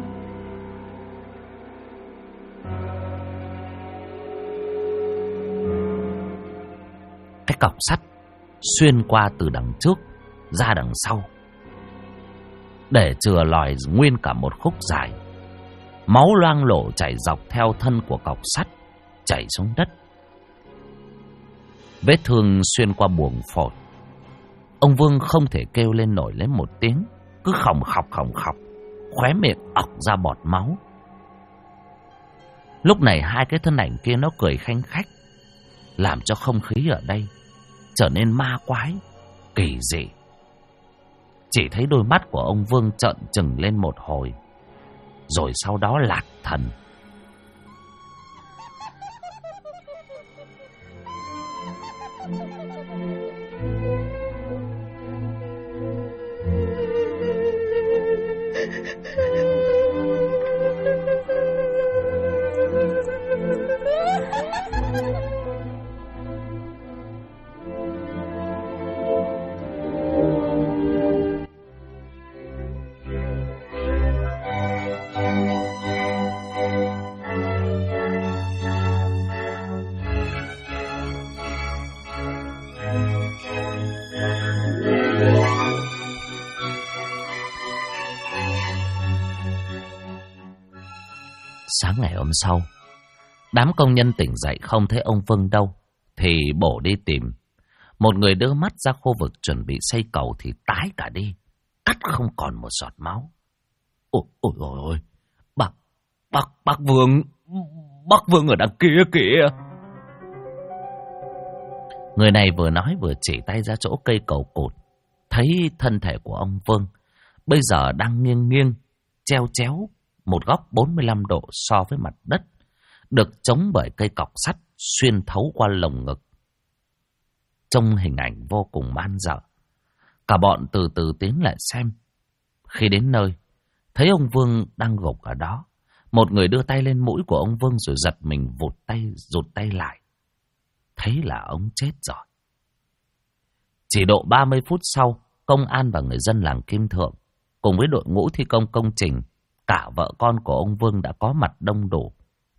cái cọc sắt xuyên qua từ đằng trước ra đằng sau, để chừa lòi nguyên cả một khúc dài. Máu loang lổ chảy dọc theo thân của cọc sắt chảy xuống đất. Vết thương xuyên qua buồng phổi. Ông Vương không thể kêu lên nổi lên một tiếng, cứ khòng khọc, khóe miệng ọc ra bọt máu. Lúc này hai cái thân ảnh kia nó cười khanh khách, làm cho không khí ở đây trở nên ma quái, kỳ dị. Chỉ thấy đôi mắt của ông Vương trợn trừng lên một hồi, rồi sau đó lạc thần. Sáng ngày hôm sau, đám công nhân tỉnh dậy không thấy ông Vương đâu, thì bổ đi tìm. Một người đưa mắt ra khu vực chuẩn bị xây cầu thì tái cả đi, cắt không còn một giọt máu. Ôi ôi ôi, bác Vương ở đằng kia kìa. Người này vừa nói vừa chỉ tay ra chỗ cây cầu cột, thấy thân thể của ông Vương bây giờ đang nghiêng nghiêng, treo chéo một góc 45 độ so với mặt đất, được chống bởi cây cọc sắt xuyên thấu qua lồng ngực. Trông hình ảnh vô cùng man dợ. Cả bọn từ từ tiến lại xem. Khi đến nơi, thấy ông Vương đang gục ở đó. Một người đưa tay lên mũi của ông Vương rồi giật mình rụt tay lại. Thấy là ông chết rồi. Chỉ độ 30 phút sau, công an và người dân làng Kim Thượng cùng với đội ngũ thi công công trình, cả vợ con của ông Vương đã có mặt đông đủ.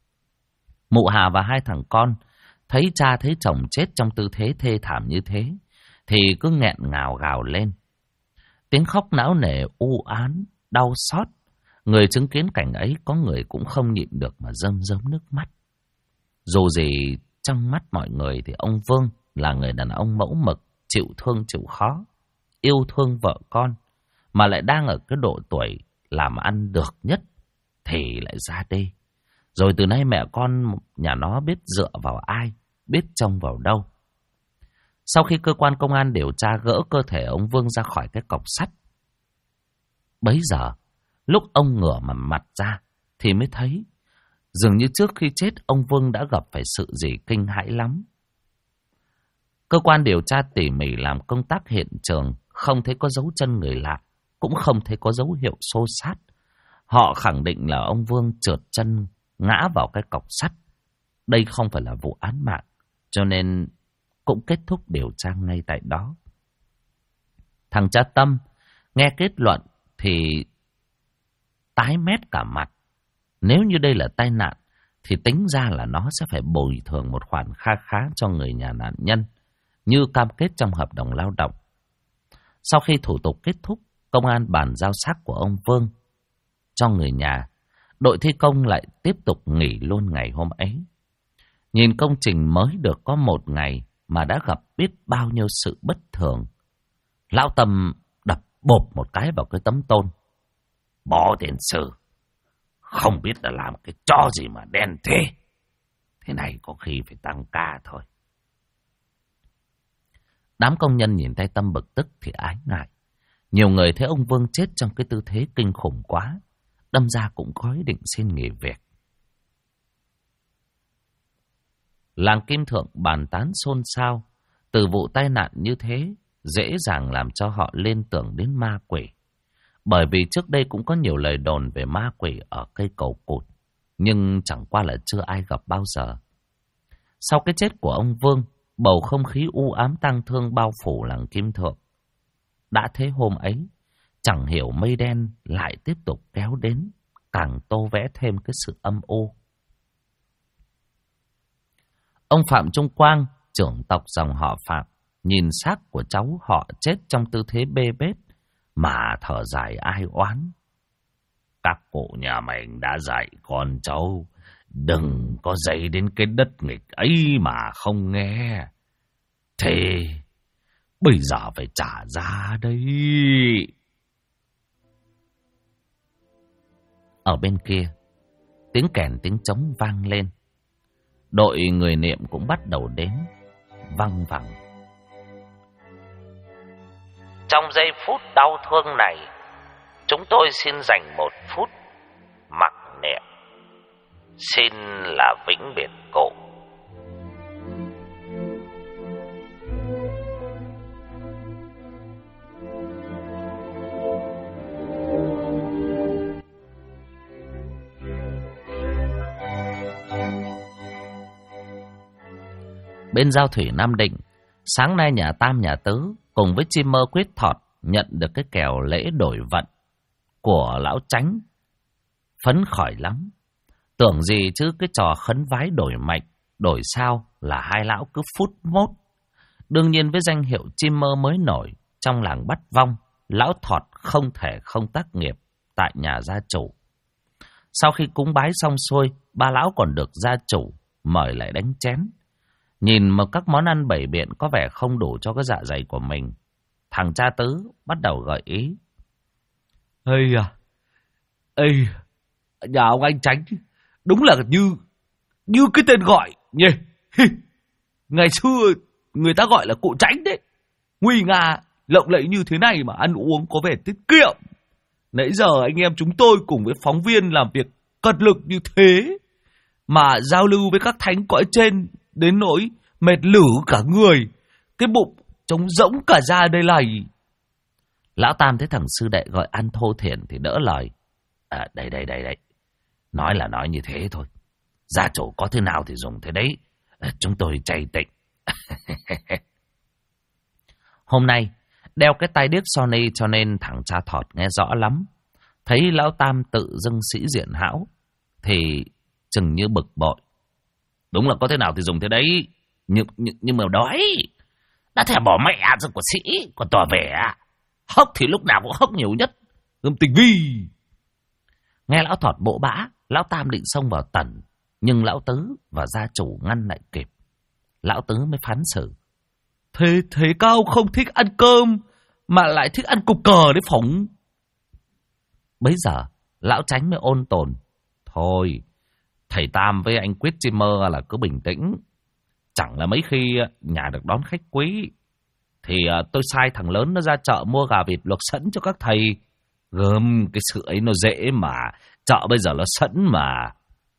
Mụ Hà và hai thằng con thấy cha thấy chồng chết trong tư thế thê thảm như thế thì cứ nghẹn ngào gào lên. Tiếng khóc não nề u án, đau xót. Người chứng kiến cảnh ấy có người cũng không nhịn được mà rơm rớm nước mắt. Dù gì trong mắt mọi người thì ông Vương là người đàn ông mẫu mực, chịu thương chịu khó, yêu thương vợ con, mà lại đang ở cái độ tuổi làm ăn được nhất thì lại ra đi. Rồi từ nay mẹ con nhà nó biết dựa vào ai, biết trông vào đâu. Sau khi cơ quan công an điều tra gỡ cơ thể ông Vương ra khỏi cái cọc sắt, bấy giờ lúc ông ngửa mặt ra thì mới thấy dường như trước khi chết ông Vương đã gặp phải sự gì kinh hãi lắm. Cơ quan điều tra tỉ mỉ làm công tác hiện trường, không thấy có dấu chân người lạ, cũng không thấy có dấu hiệu xô xát. Họ khẳng định là ông Vương trượt chân ngã vào cái cọc sắt. Đây không phải là vụ án mạng, cho nên cũng kết thúc điều tra ngay tại đó. Thằng cha Tâm nghe kết luận thì tái mét cả mặt. Nếu như đây là tai nạn thì tính ra là nó sẽ phải bồi thường một khoản kha khá cho người nhà nạn nhân, như cam kết trong hợp đồng lao động. Sau khi thủ tục kết thúc, công an bàn giao xác của ông Vương cho người nhà. Đội thi công lại tiếp tục nghỉ luôn ngày hôm ấy. Nhìn công trình mới được có một ngày mà đã gặp biết bao nhiêu sự bất thường. Lão Tâm đập bộp một cái vào cái tấm tôn. Bỏ tiền sử, không biết là làm cái trò gì mà đen thế. Thế này có khi phải tăng ca thôi. Đám công nhân nhìn thấy Tâm bực tức thì ái ngại. Nhiều người thấy ông Vương chết trong cái tư thế kinh khủng quá, đâm ra cũng có ý định xin nghỉ việc. Làng Kim Thượng bàn tán xôn xao. Từ vụ tai nạn như thế dễ dàng làm cho họ liên tưởng đến ma quỷ. Bởi vì trước đây cũng có nhiều lời đồn về ma quỷ ở cây cầu cụt, nhưng chẳng qua là chưa ai gặp bao giờ. Sau cái chết của ông Vương, bầu không khí u ám tang thương bao phủ làng Kim Thượng. Đã thế hôm ấy, chẳng hiểu mây đen lại tiếp tục kéo đến, càng tô vẽ thêm cái sự âm u. Ông Phạm Trung Quang, trưởng tộc dòng họ Phạm, nhìn xác của cháu họ chết trong tư thế bê bết mà thở dài ai oán. Các cụ nhà mình đã dạy con cháu đừng có dây đến cái đất nghịch ấy mà không nghe. Thế bây giờ phải trả giá đấy. Ở bên kia, tiếng kèn tiếng trống vang lên. Đội người niệm cũng bắt đầu đến, văng vẳng. Trong giây phút đau thương này, chúng tôi xin dành 1 phút mặc niệm, xin là vĩnh biệt cụ. Bên giao thủy Nam Định, sáng nay nhà Tam nhà Tứ cùng với chim mơ Quyết Thọt nhận được cái kèo lễ đổi vận của lão Chánh, phấn khởi lắm. Tưởng gì chứ cái trò khấn vái đổi mệnh, đổi sao là hai lão cứ phút mốt. Đương nhiên với danh hiệu chim mơ mới nổi trong làng Bắt Vong, lão Thọt không thể không tác nghiệp tại nhà gia chủ. Sau khi cúng bái xong xuôi, ba lão còn được gia chủ mời lại đánh chén. Nhìn một các món ăn bày biện có vẻ không đủ cho cái dạ dày của mình, thằng cha Tứ bắt đầu gợi ý. Ây, nhà ông anh Chánh đúng là như cái tên gọi nhỉ. Ngày xưa người ta gọi là cụ Chánh đấy. Nguy nga lộng lẫy như thế này mà ăn uống có vẻ tiết kiệm. Nãy giờ anh em chúng tôi cùng với phóng viên làm việc cật lực như thế mà giao lưu với các thánh cõi trên đến nỗi mệt lử cả người, cái bụng trống rỗng cả ra đây này. Lão Tam thấy thằng sư đệ gọi ăn thô thiển thì đỡ lời. Đây. Nói là nói như thế thôi. Gia chủ có thế nào thì dùng thế đấy. Chúng tôi chay tịnh. Hôm nay, đeo cái tai điếc Sony cho nên thằng cha Thọt nghe rõ lắm. Thấy lão Tam tự dưng sĩ diện hão thì chừng như bực bội. Đúng là có thế nào thì dùng thế đấy. Nhưng mà đói. Đã thèm bỏ mẹ rồi của sĩ. Còn tỏ vẻ hốc thì lúc nào cũng hốc nhiều nhất. Gâm tình vi. Nghe lão Thọt bộ bã, lão Tam định xông vào tần. Nhưng lão Tứ và gia chủ ngăn lại kịp. Lão Tứ mới phán xử. Thế Cao không thích ăn cơm mà lại thích ăn cục cờ đấy phỏng. Bấy giờ lão Chánh mới ôn tồn. Thôi, thầy Tam với anh Quyết chim mơ là cứ bình tĩnh. Chẳng là mấy khi nhà được đón khách quý thì tôi sai thằng lớn nó ra chợ mua gà vịt luộc sẵn cho các thầy. Gớm, cái sự ấy nó dễ mà. Chợ bây giờ nó sẵn mà.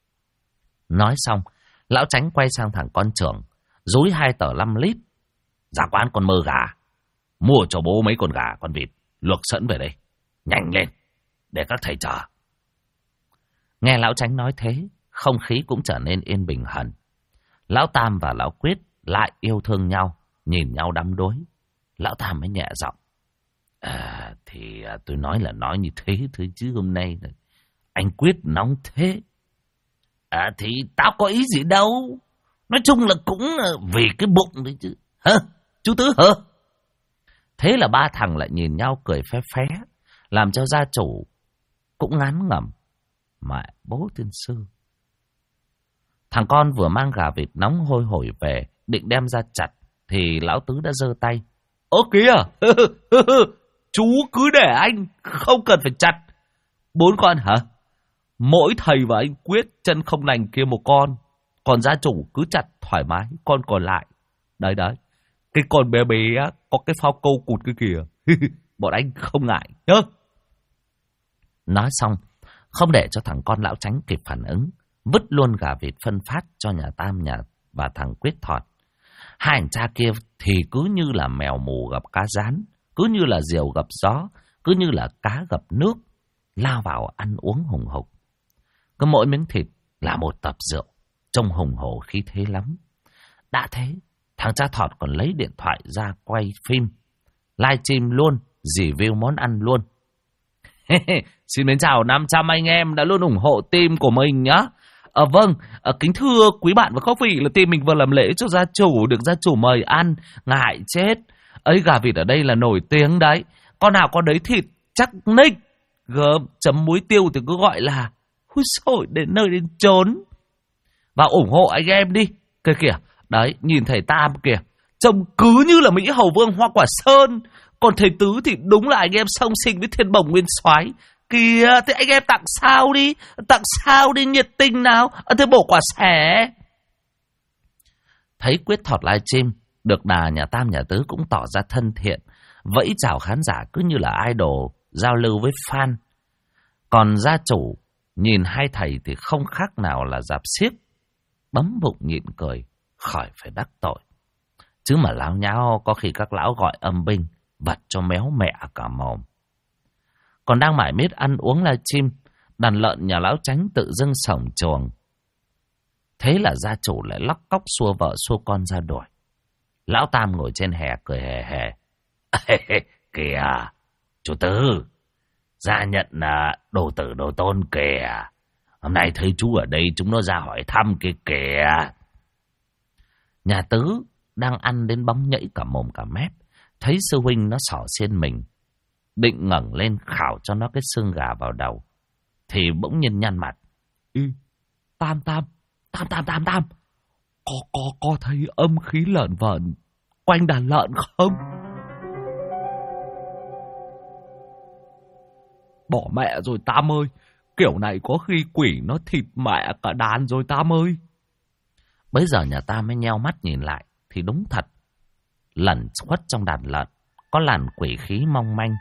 Nói xong, lão Chánh quay sang thằng con trưởng, dúi 2 tờ 5 lít. Ra quán con mơ gà, mua cho bố mấy con gà, con vịt, luộc sẵn về đây. Nhanh lên, để các thầy chờ. Nghe lão Chánh nói thế, không khí cũng trở nên yên bình hẳn. Lão Tam và lão Quyết lại yêu thương nhau, nhìn nhau đắm đuối. Lão Tam mới nhẹ giọng. Thì tôi nói là nói như thế thôi chứ hôm nay anh Quyết nóng thế. Thì tao có ý gì đâu. Nói chung là cũng vì cái bụng đấy chứ. Hả? Chú Tứ hả? Thế là ba thằng lại nhìn nhau cười phé phé, làm cho gia chủ cũng ngán ngẩm. Mẹ bố tiên sư. Thằng con vừa mang gà vịt nóng hôi hổi về, định đem ra chặt, thì lão Tứ đã giơ tay. Ơ kìa, chú cứ để anh, không cần phải chặt. 4 con hả? Mỗi thầy và anh Quyết chân không lành kia một con, còn gia chủ cứ chặt thoải mái con còn lại. Đấy, cái con bé bé có cái phao câu cụt cái kìa. Bọn anh không ngại nhá. Nói xong, không để cho thằng con lão Chánh kịp phản ứng, vứt luôn gà vịt phân phát cho nhà Tam và thằng Quyết Thọt. Hai anh cha kia thì cứ như là mèo mù gặp cá rán, cứ như là diều gặp gió, cứ như là cá gặp nước, lao vào ăn uống hùng hục. Cứ mỗi miếng thịt là một tập rượu, trông hùng hổ khí thế lắm. Đã thế, thằng cha Thọt còn lấy điện thoại ra quay phim, livestream luôn, review món ăn luôn. Xin mến chào 500 anh em đã luôn ủng hộ team của mình nhá. Vâng, kính thưa quý bạn và các vị, là team mình vừa làm lễ cho gia chủ, được gia chủ mời ăn, ngại chết. Ấy, gà vịt ở đây là nổi tiếng đấy, con nào có đấy thịt chắc ních, gớm chấm muối tiêu thì cứ gọi là húi xôi đến nơi đến chốn. Và ủng hộ anh em đi. Kìa, đấy, nhìn thầy Tam kìa, trông cứ như là Mỹ Hầu Vương Hoa Quả Sơn. Còn thầy Tứ thì đúng là anh em song sinh với Thiên Bồng Nguyên Soái. Kìa, thế anh em tặng sao đi nhiệt tình nào. Thế bổ quả xẻ. Thấy Quyết Thọt livestream, được đà nhà Tam nhà Tứ cũng tỏ ra thân thiện, vẫy chào khán giả cứ như là idol giao lưu với fan. Còn gia chủ Nhìn hai thầy thì không khác nào là dạp xiếc, bấm bụng nhịn cười, khỏi phải đắc tội. Chứ mà láo nháo có khi các lão gọi âm binh, vặt cho méo mẹ cả mồm. Còn đang mải miết ăn uống live stream, đàn lợn nhà lão Chánh tự dưng sổng chuồng. Thế là gia chủ lại lóc cóc xua vợ xua con ra đuổi. Lão Tam ngồi trên hè cười hề hề. Kìa, chú Tư, ra nhận đồ tử đồ tôn kìa. Hôm nay thấy chú ở đây chúng nó ra hỏi thăm kìa. Nhà Tứ đang ăn đến bóng nhẫy cả mồm cả mép. Thấy sư huynh nó xỏ xiên mình, định ngẩng lên khảo cho nó cái xương gà vào đầu, thì bỗng nhiên nhăn mặt. Tam, có thấy âm khí lợn vợn quanh đàn lợn không? Bỏ mẹ rồi Tam ơi, kiểu này có khi quỷ nó thịt mẹ cả đàn rồi Tam ơi. Bấy giờ nhà Tam mới nheo mắt nhìn lại, thì đúng thật, lẩn khuất trong đàn lợn có làn quỷ khí mong manh.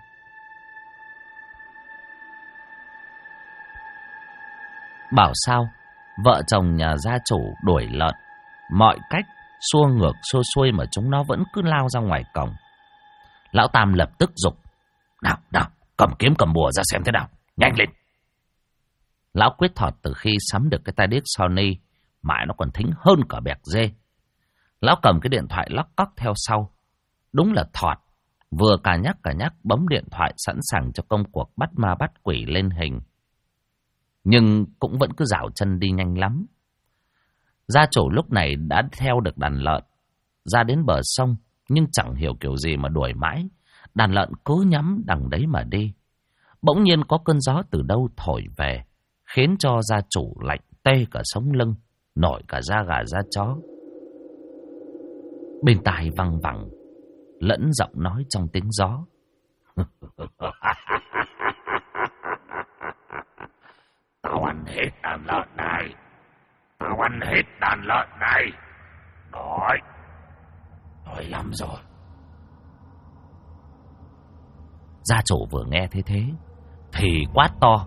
Bảo sao vợ chồng nhà gia chủ đuổi lợn mọi cách, xua ngược xua xuôi mà chúng nó vẫn cứ lao ra ngoài cổng. Lão Tam lập tức giục: Nào, cầm kiếm cầm bùa ra xem thế nào, nhanh lên. Lão Quyết Thọt từ khi sắm được cái tai điếc Sony, mãi nó còn thính hơn cả bẹc dê. Lão cầm cái điện thoại lóc cóc theo sau. Đúng là Thọt vừa cà nhắc bấm điện thoại sẵn sàng cho công cuộc bắt ma bắt quỷ lên hình. Nhưng cũng vẫn cứ dạo chân đi nhanh lắm. Gia chủ lúc này đã theo được đàn lợn ra đến bờ sông, nhưng chẳng hiểu kiểu gì mà đuổi mãi. Đàn lợn cứ nhắm đằng đấy mà đi. Bỗng nhiên có cơn gió từ đâu thổi về, khiến cho gia chủ lạnh tê cả sống lưng, nổi cả da gà da chó. Bên tai văng vẳng lẫn giọng nói trong tiếng gió. Tao ăn hết đàn lợn này. Đói lắm rồi. Gia chủ vừa nghe thế thì quát to: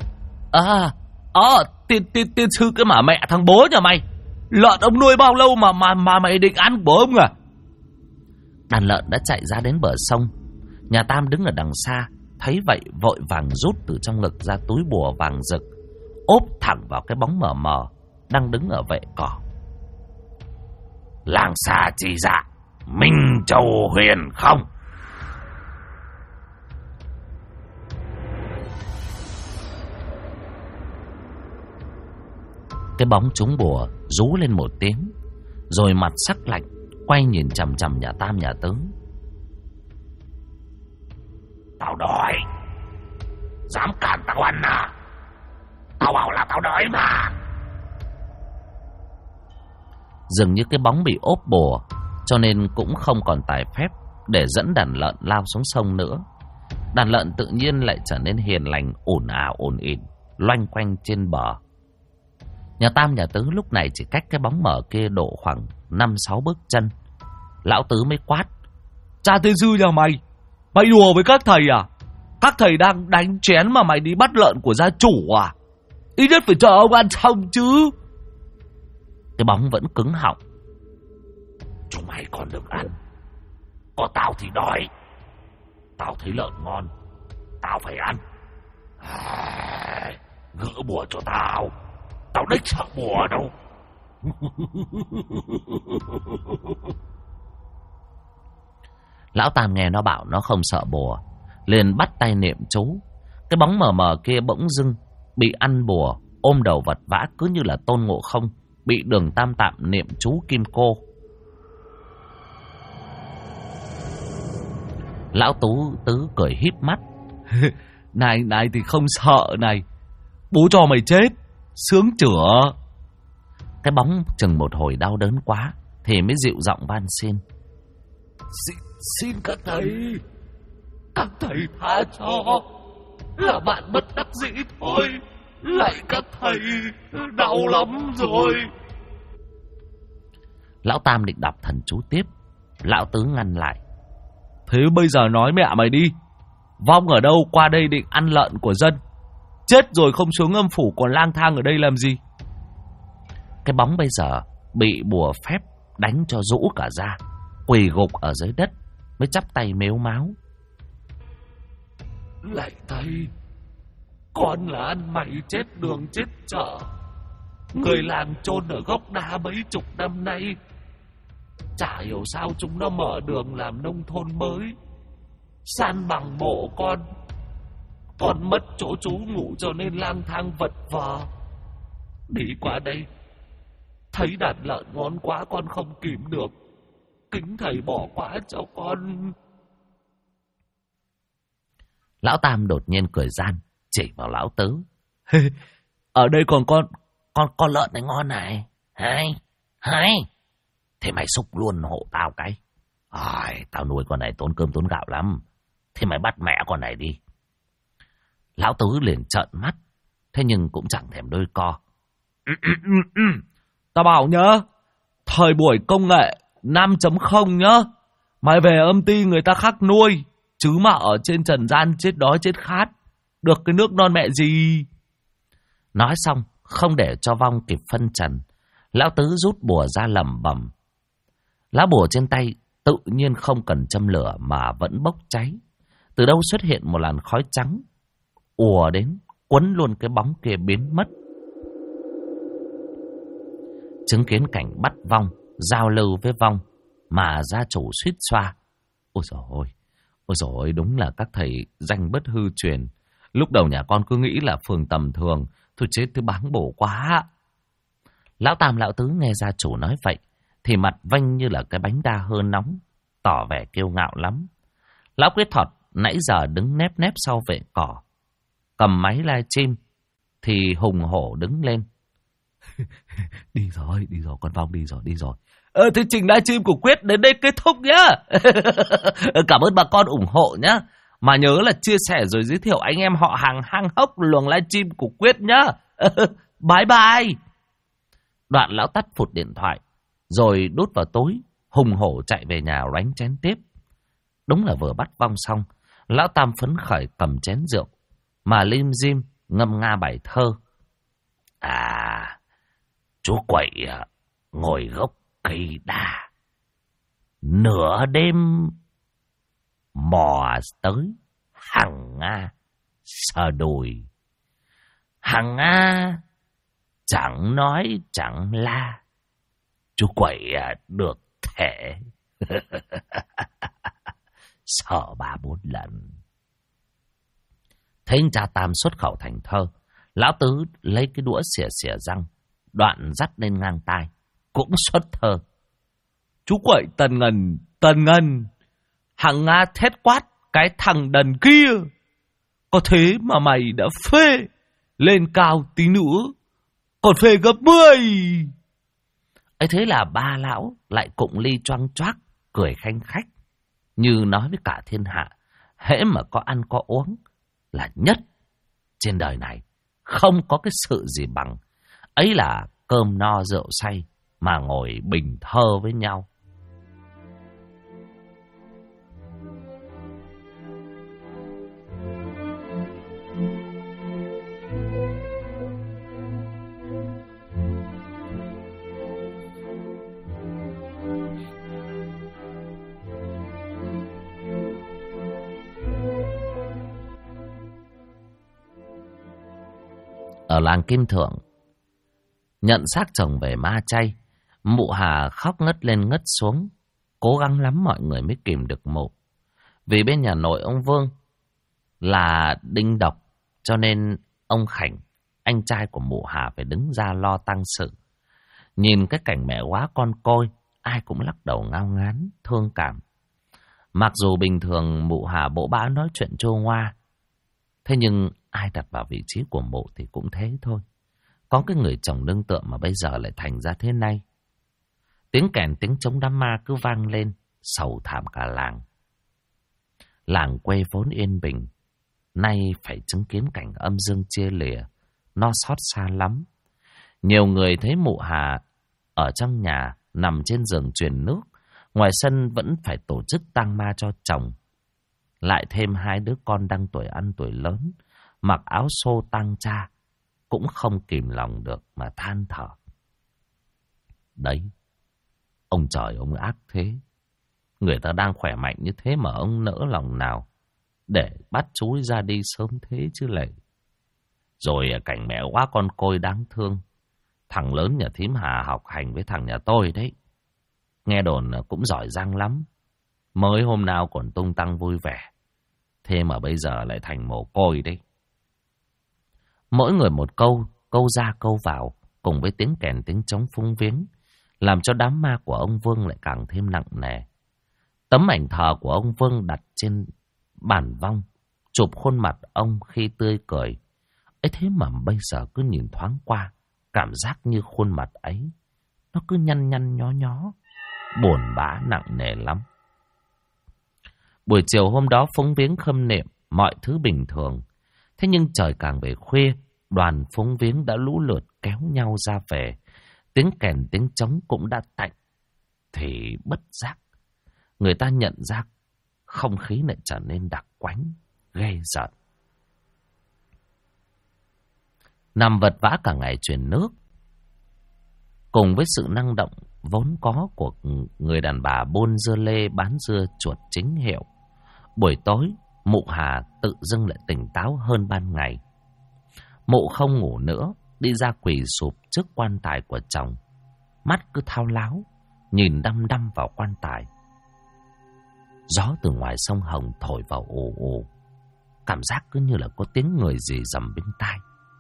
Tiên sư cái mà mẹ thằng bố nhà mày, lợn ông nuôi bao lâu mà mày định ăn của ông à? Đàn lợn đã chạy ra đến bờ sông. Nhà Tam đứng ở đằng xa, thấy vậy vội vàng rút từ trong ngực ra túi bùa vàng rực, ốp thẳng vào cái bóng mờ mờ đang đứng ở vệ cỏ. Làng xa chi dạ, Minh Châu Huyền không. Cái bóng trúng bùa rú lên một tiếng, rồi mặt sắc lạnh quay nhìn chằm chằm nhà Tam nhà Tứ. Tao đói, dám cản tao ăn à? Tao bảo là tao đói mà. Dường như cái bóng bị ốp bùa, cho nên cũng không còn tài phép để dẫn đàn lợn lao xuống sông nữa. Đàn lợn tự nhiên lại trở nên hiền lành, ồn ào ồn ỉn loanh quanh trên bờ. Nhà Tam nhà Tứ lúc này chỉ cách cái bóng mờ kia độ khoảng 5-6 bước chân. Lão Tứ mới quát: Cha Tiên sư nhà mày đùa với các thầy à? Các thầy đang đánh chén mà mày đi bắt lợn của gia chủ à? Ít nhất phải chờ ông ăn xong chứ. Cái bóng vẫn cứng họng: Chúng mày còn được ăn, có tao thì đói. Tao thấy lợn ngon, tao phải ăn. Gỡ bùa cho tao. Tao đếch sợ bùa đâu. Lão Tam nghe nó bảo nó không sợ bùa, liền bắt tay niệm chú. Cái bóng mờ mờ kia bỗng dưng bị ăn bùa, ôm đầu vật vã, cứ như là Tôn Ngộ Không bị Đường Tam Tạng niệm chú Kim Cô. Lão Tứ cười híp mắt: Này thì không sợ này, bố cho mày chết, sướng chửa. Cái bóng chừng một hồi đau đớn quá thì mới dịu giọng van xin: Xin các thầy tha cho, là bạn bất đắc dĩ thôi, lạy các thầy, đau lắm rồi. Lão Tam định đọc thần chú tiếp, Lão Tứ ngăn lại: Thế bây giờ nói mẹ mày đi, vong ở đâu qua đây định ăn lợn của dân, Chết rồi không xuống âm phủ còn lang thang ở đây làm gì? Cái bóng bây giờ bị bùa phép đánh cho rũ cả da, quỳ gục ở dưới đất, mới chắp tay mếu máo. Lạy thầy, con là ăn mày chết đường chết chợ. Người làng chôn ở gốc đá mấy chục năm nay. Chả hiểu sao chúng nó mở đường làm nông thôn mới, san bằng mộ con. Con mất chỗ trú ngụ cho nên lang thang vật vờ. Đi qua đây thấy đàn lợn ngon quá con không kìm được. Kính thầy bỏ qua cho con. Lão Tam đột nhiên cười gian, chỉ vào lão Tứ. Ở đây còn con lợn này ngon này. Hay. Thế mày xúc luôn hộ tao cái. Tao nuôi con này tốn cơm tốn gạo lắm. Thế mày bắt mẹ con này đi. Lão Tứ liền trợn mắt, thế nhưng cũng chẳng thèm đôi co. Tao bảo nhá, thời buổi công nghệ 5.0 nhá, mày về âm ty người ta khắc nuôi, chứ mà ở trên trần gian chết đói chết khát, được cái nước non mẹ gì. Nói xong, không để cho vong kịp phân trần, lão Tứ rút bùa ra lẩm bẩm. Lá bùa trên tay tự nhiên không cần châm lửa mà vẫn bốc cháy. Từ đâu xuất hiện một làn khói trắng, ùa đến, quấn luôn cái bóng kia biến mất. Chứng kiến cảnh bắt vong, giao lưu với vong, mà gia chủ suýt xoa. Ôi dồi ôi, đúng là các thầy danh bất hư truyền. Lúc đầu nhà con cứ nghĩ là phường tầm thường, thôi chết thứ báng bổ quá. Lão Tam lão Tứ nghe gia chủ nói vậy, thì mặt vênh như là cái bánh đa hơ nóng, tỏ vẻ kiêu ngạo lắm. Lão Quyết Thọt nãy giờ đứng nép nép sau vệ cỏ, cầm máy livestream, thì hùng hổ đứng lên. Đi rồi, con vong đi rồi. Thế trình livestream của Quyết đến đây kết thúc nhá. Cảm ơn bà con ủng hộ nhá. Mà nhớ là chia sẻ rồi giới thiệu anh em họ hàng hang hốc luồng livestream của Quyết nhá. Bye bye. Đoạn lão tắt phụt điện thoại, rồi đút vào túi, hùng hổ chạy về nhà roánh chén tiếp. Đúng là vừa bắt vong xong, lão Tam phấn khởi cầm chén rượu, mà lim dim ngâm nga bài thơ. Chú Quậy ngồi gốc cây đa, nửa đêm mò tới Hằng Nga sờ đùi. Hằng Nga chẳng nói chẳng la, chú Quậy được thể sợ 3-4 lần. Thấy cha Tam xuất khẩu thành thơ, lão Tứ lấy cái đũa xỉa răng, đoạn dắt lên ngang tai, cũng xuất thơ. Chú Quậy tần ngần, Hằng Nga thét quát cái thằng đần kia. Có thế mà mày đã phê, lên cao tí nữa, còn phê gấp 10. Ấy thế là ba lão lại cụng ly choang choác, cười khanh khách, như nói với cả thiên hạ, hễ mà có ăn có uống là nhất. Trên đời này không có cái sự gì bằng. Ấy là cơm no rượu say mà ngồi bình thơ với nhau. Ở làng Kim Thượng, nhận xác chồng về ma chay, mụ Hà khóc ngất lên ngất xuống. Cố gắng lắm mọi người mới kìm được mụ. Vì bên nhà nội ông Vương là đinh độc, cho nên ông Khảnh, anh trai của mụ Hà, phải đứng ra lo tang sự. Nhìn cái cảnh mẹ quá con côi, ai cũng lắc đầu ngao ngán, thương cảm. Mặc dù bình thường mụ Hà bỗ bã nói chuyện trô ngoa, thế nhưng ai đặt vào vị trí của mụ thì cũng thế thôi. Có cái người chồng nương tựa mà bây giờ lại thành ra thế này. Tiếng kèn tiếng trống đám ma cứ vang lên, sầu thảm cả làng. Làng quê vốn yên bình, nay phải chứng kiến cảnh âm dương chia lìa, nó xót xa lắm. Nhiều người thấy mụ Hà ở trong nhà nằm trên giường truyền nước, ngoài sân vẫn phải tổ chức tang ma cho chồng. Lại thêm 2 đứa con đang tuổi ăn tuổi lớn, mặc áo xô tang cha, cũng không kìm lòng được mà than thở. Đấy, ông trời ông ác thế. Người ta đang khỏe mạnh như thế mà ông nỡ lòng nào để bắt chú ấy ra đi sớm thế chứ lệ. Rồi cảnh mẹ quá con côi đáng thương. Thằng lớn nhà thím Hà học hành với thằng nhà tôi đấy. Nghe đồn cũng giỏi giang lắm. Mới hôm nào còn tung tăng vui vẻ. Thế mà bây giờ lại thành mồ côi đấy. Mỗi người một câu, câu ra câu vào, cùng với tiếng kèn tiếng trống phúng viếng, làm cho đám ma của ông Vương lại càng thêm nặng nề. Tấm ảnh thờ của ông Vương đặt trên bàn vong, chụp khuôn mặt ông khi tươi cười. Ấy thế mà bây giờ cứ nhìn thoáng qua, cảm giác như khuôn mặt ấy nó cứ nhăn nhăn nhó nhó, buồn bã nặng nề lắm. Buổi chiều hôm đó phúng viếng khâm niệm, mọi thứ bình thường. Thế nhưng trời càng về khuya, đoàn phúng viếng đã lũ lượt kéo nhau ra về. Tiếng kèn tiếng trống cũng đã tạnh. Thì bất giác, người ta nhận ra không khí lại trở nên đặc quánh, ghê rợn. Nằm vật vã cả ngày truyền nước, cùng với sự năng động vốn có của người đàn bà buôn dưa lê bán dưa chuột chính hiệu, buổi tối mụ Hà tự dưng lại tỉnh táo hơn ban ngày. Mụ không ngủ nữa, đi ra quỳ sụp trước quan tài của chồng, mắt cứ thao láo nhìn đăm đăm vào quan tài. Gió từ ngoài sông Hồng thổi vào ù ù, cảm giác cứ như là có tiếng người rì rầm bên tai.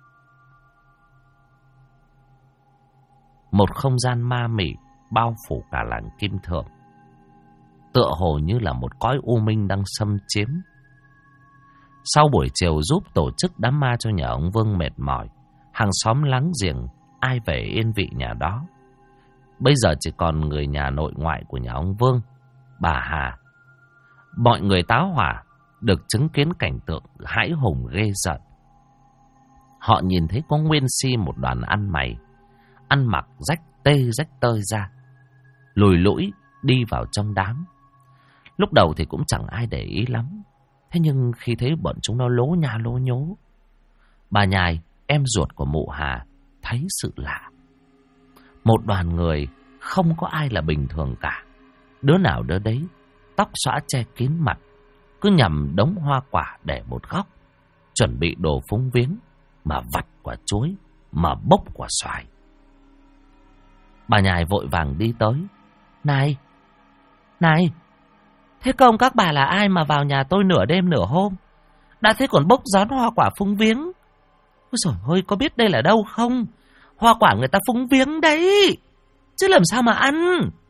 Một không gian ma mị bao phủ cả làng Kim Thượng, tựa hồ như là một cõi u minh đang xâm chiếm. Sau buổi chiều giúp tổ chức đám ma cho nhà ông Vương mệt mỏi, hàng xóm láng giềng ai về yên vị nhà đó. Bây giờ chỉ còn người nhà nội ngoại của nhà ông Vương, bà Hà. Mọi người táo hỏa được chứng kiến cảnh tượng hãi hùng ghê rợn. Họ nhìn thấy có nguyên si một đoàn ăn mày, ăn mặc rách tê rách tơi ra, lùi lũi đi vào trong đám. Lúc đầu thì cũng chẳng ai để ý lắm. Thế nhưng khi thấy bọn chúng nó lố nha lố nhố, bà Nhài, em ruột của mụ Hà, thấy sự lạ. Một đoàn người không có ai là bình thường cả. Đứa nào đứa đấy, tóc xõa che kín mặt, cứ nhằm đống hoa quả để một góc, chuẩn bị đồ phúng viếng, mà vặt quả chuối, mà bốc quả xoài. Bà Nhài vội vàng đi tới. Này, thế công các bà là ai mà vào nhà tôi nửa đêm nửa hôm, đã thế còn bốc gión hoa quả phúng viếng? Ôi trời ơi, có biết đây là đâu không? Hoa quả người ta phúng viếng đấy, chứ làm sao mà ăn?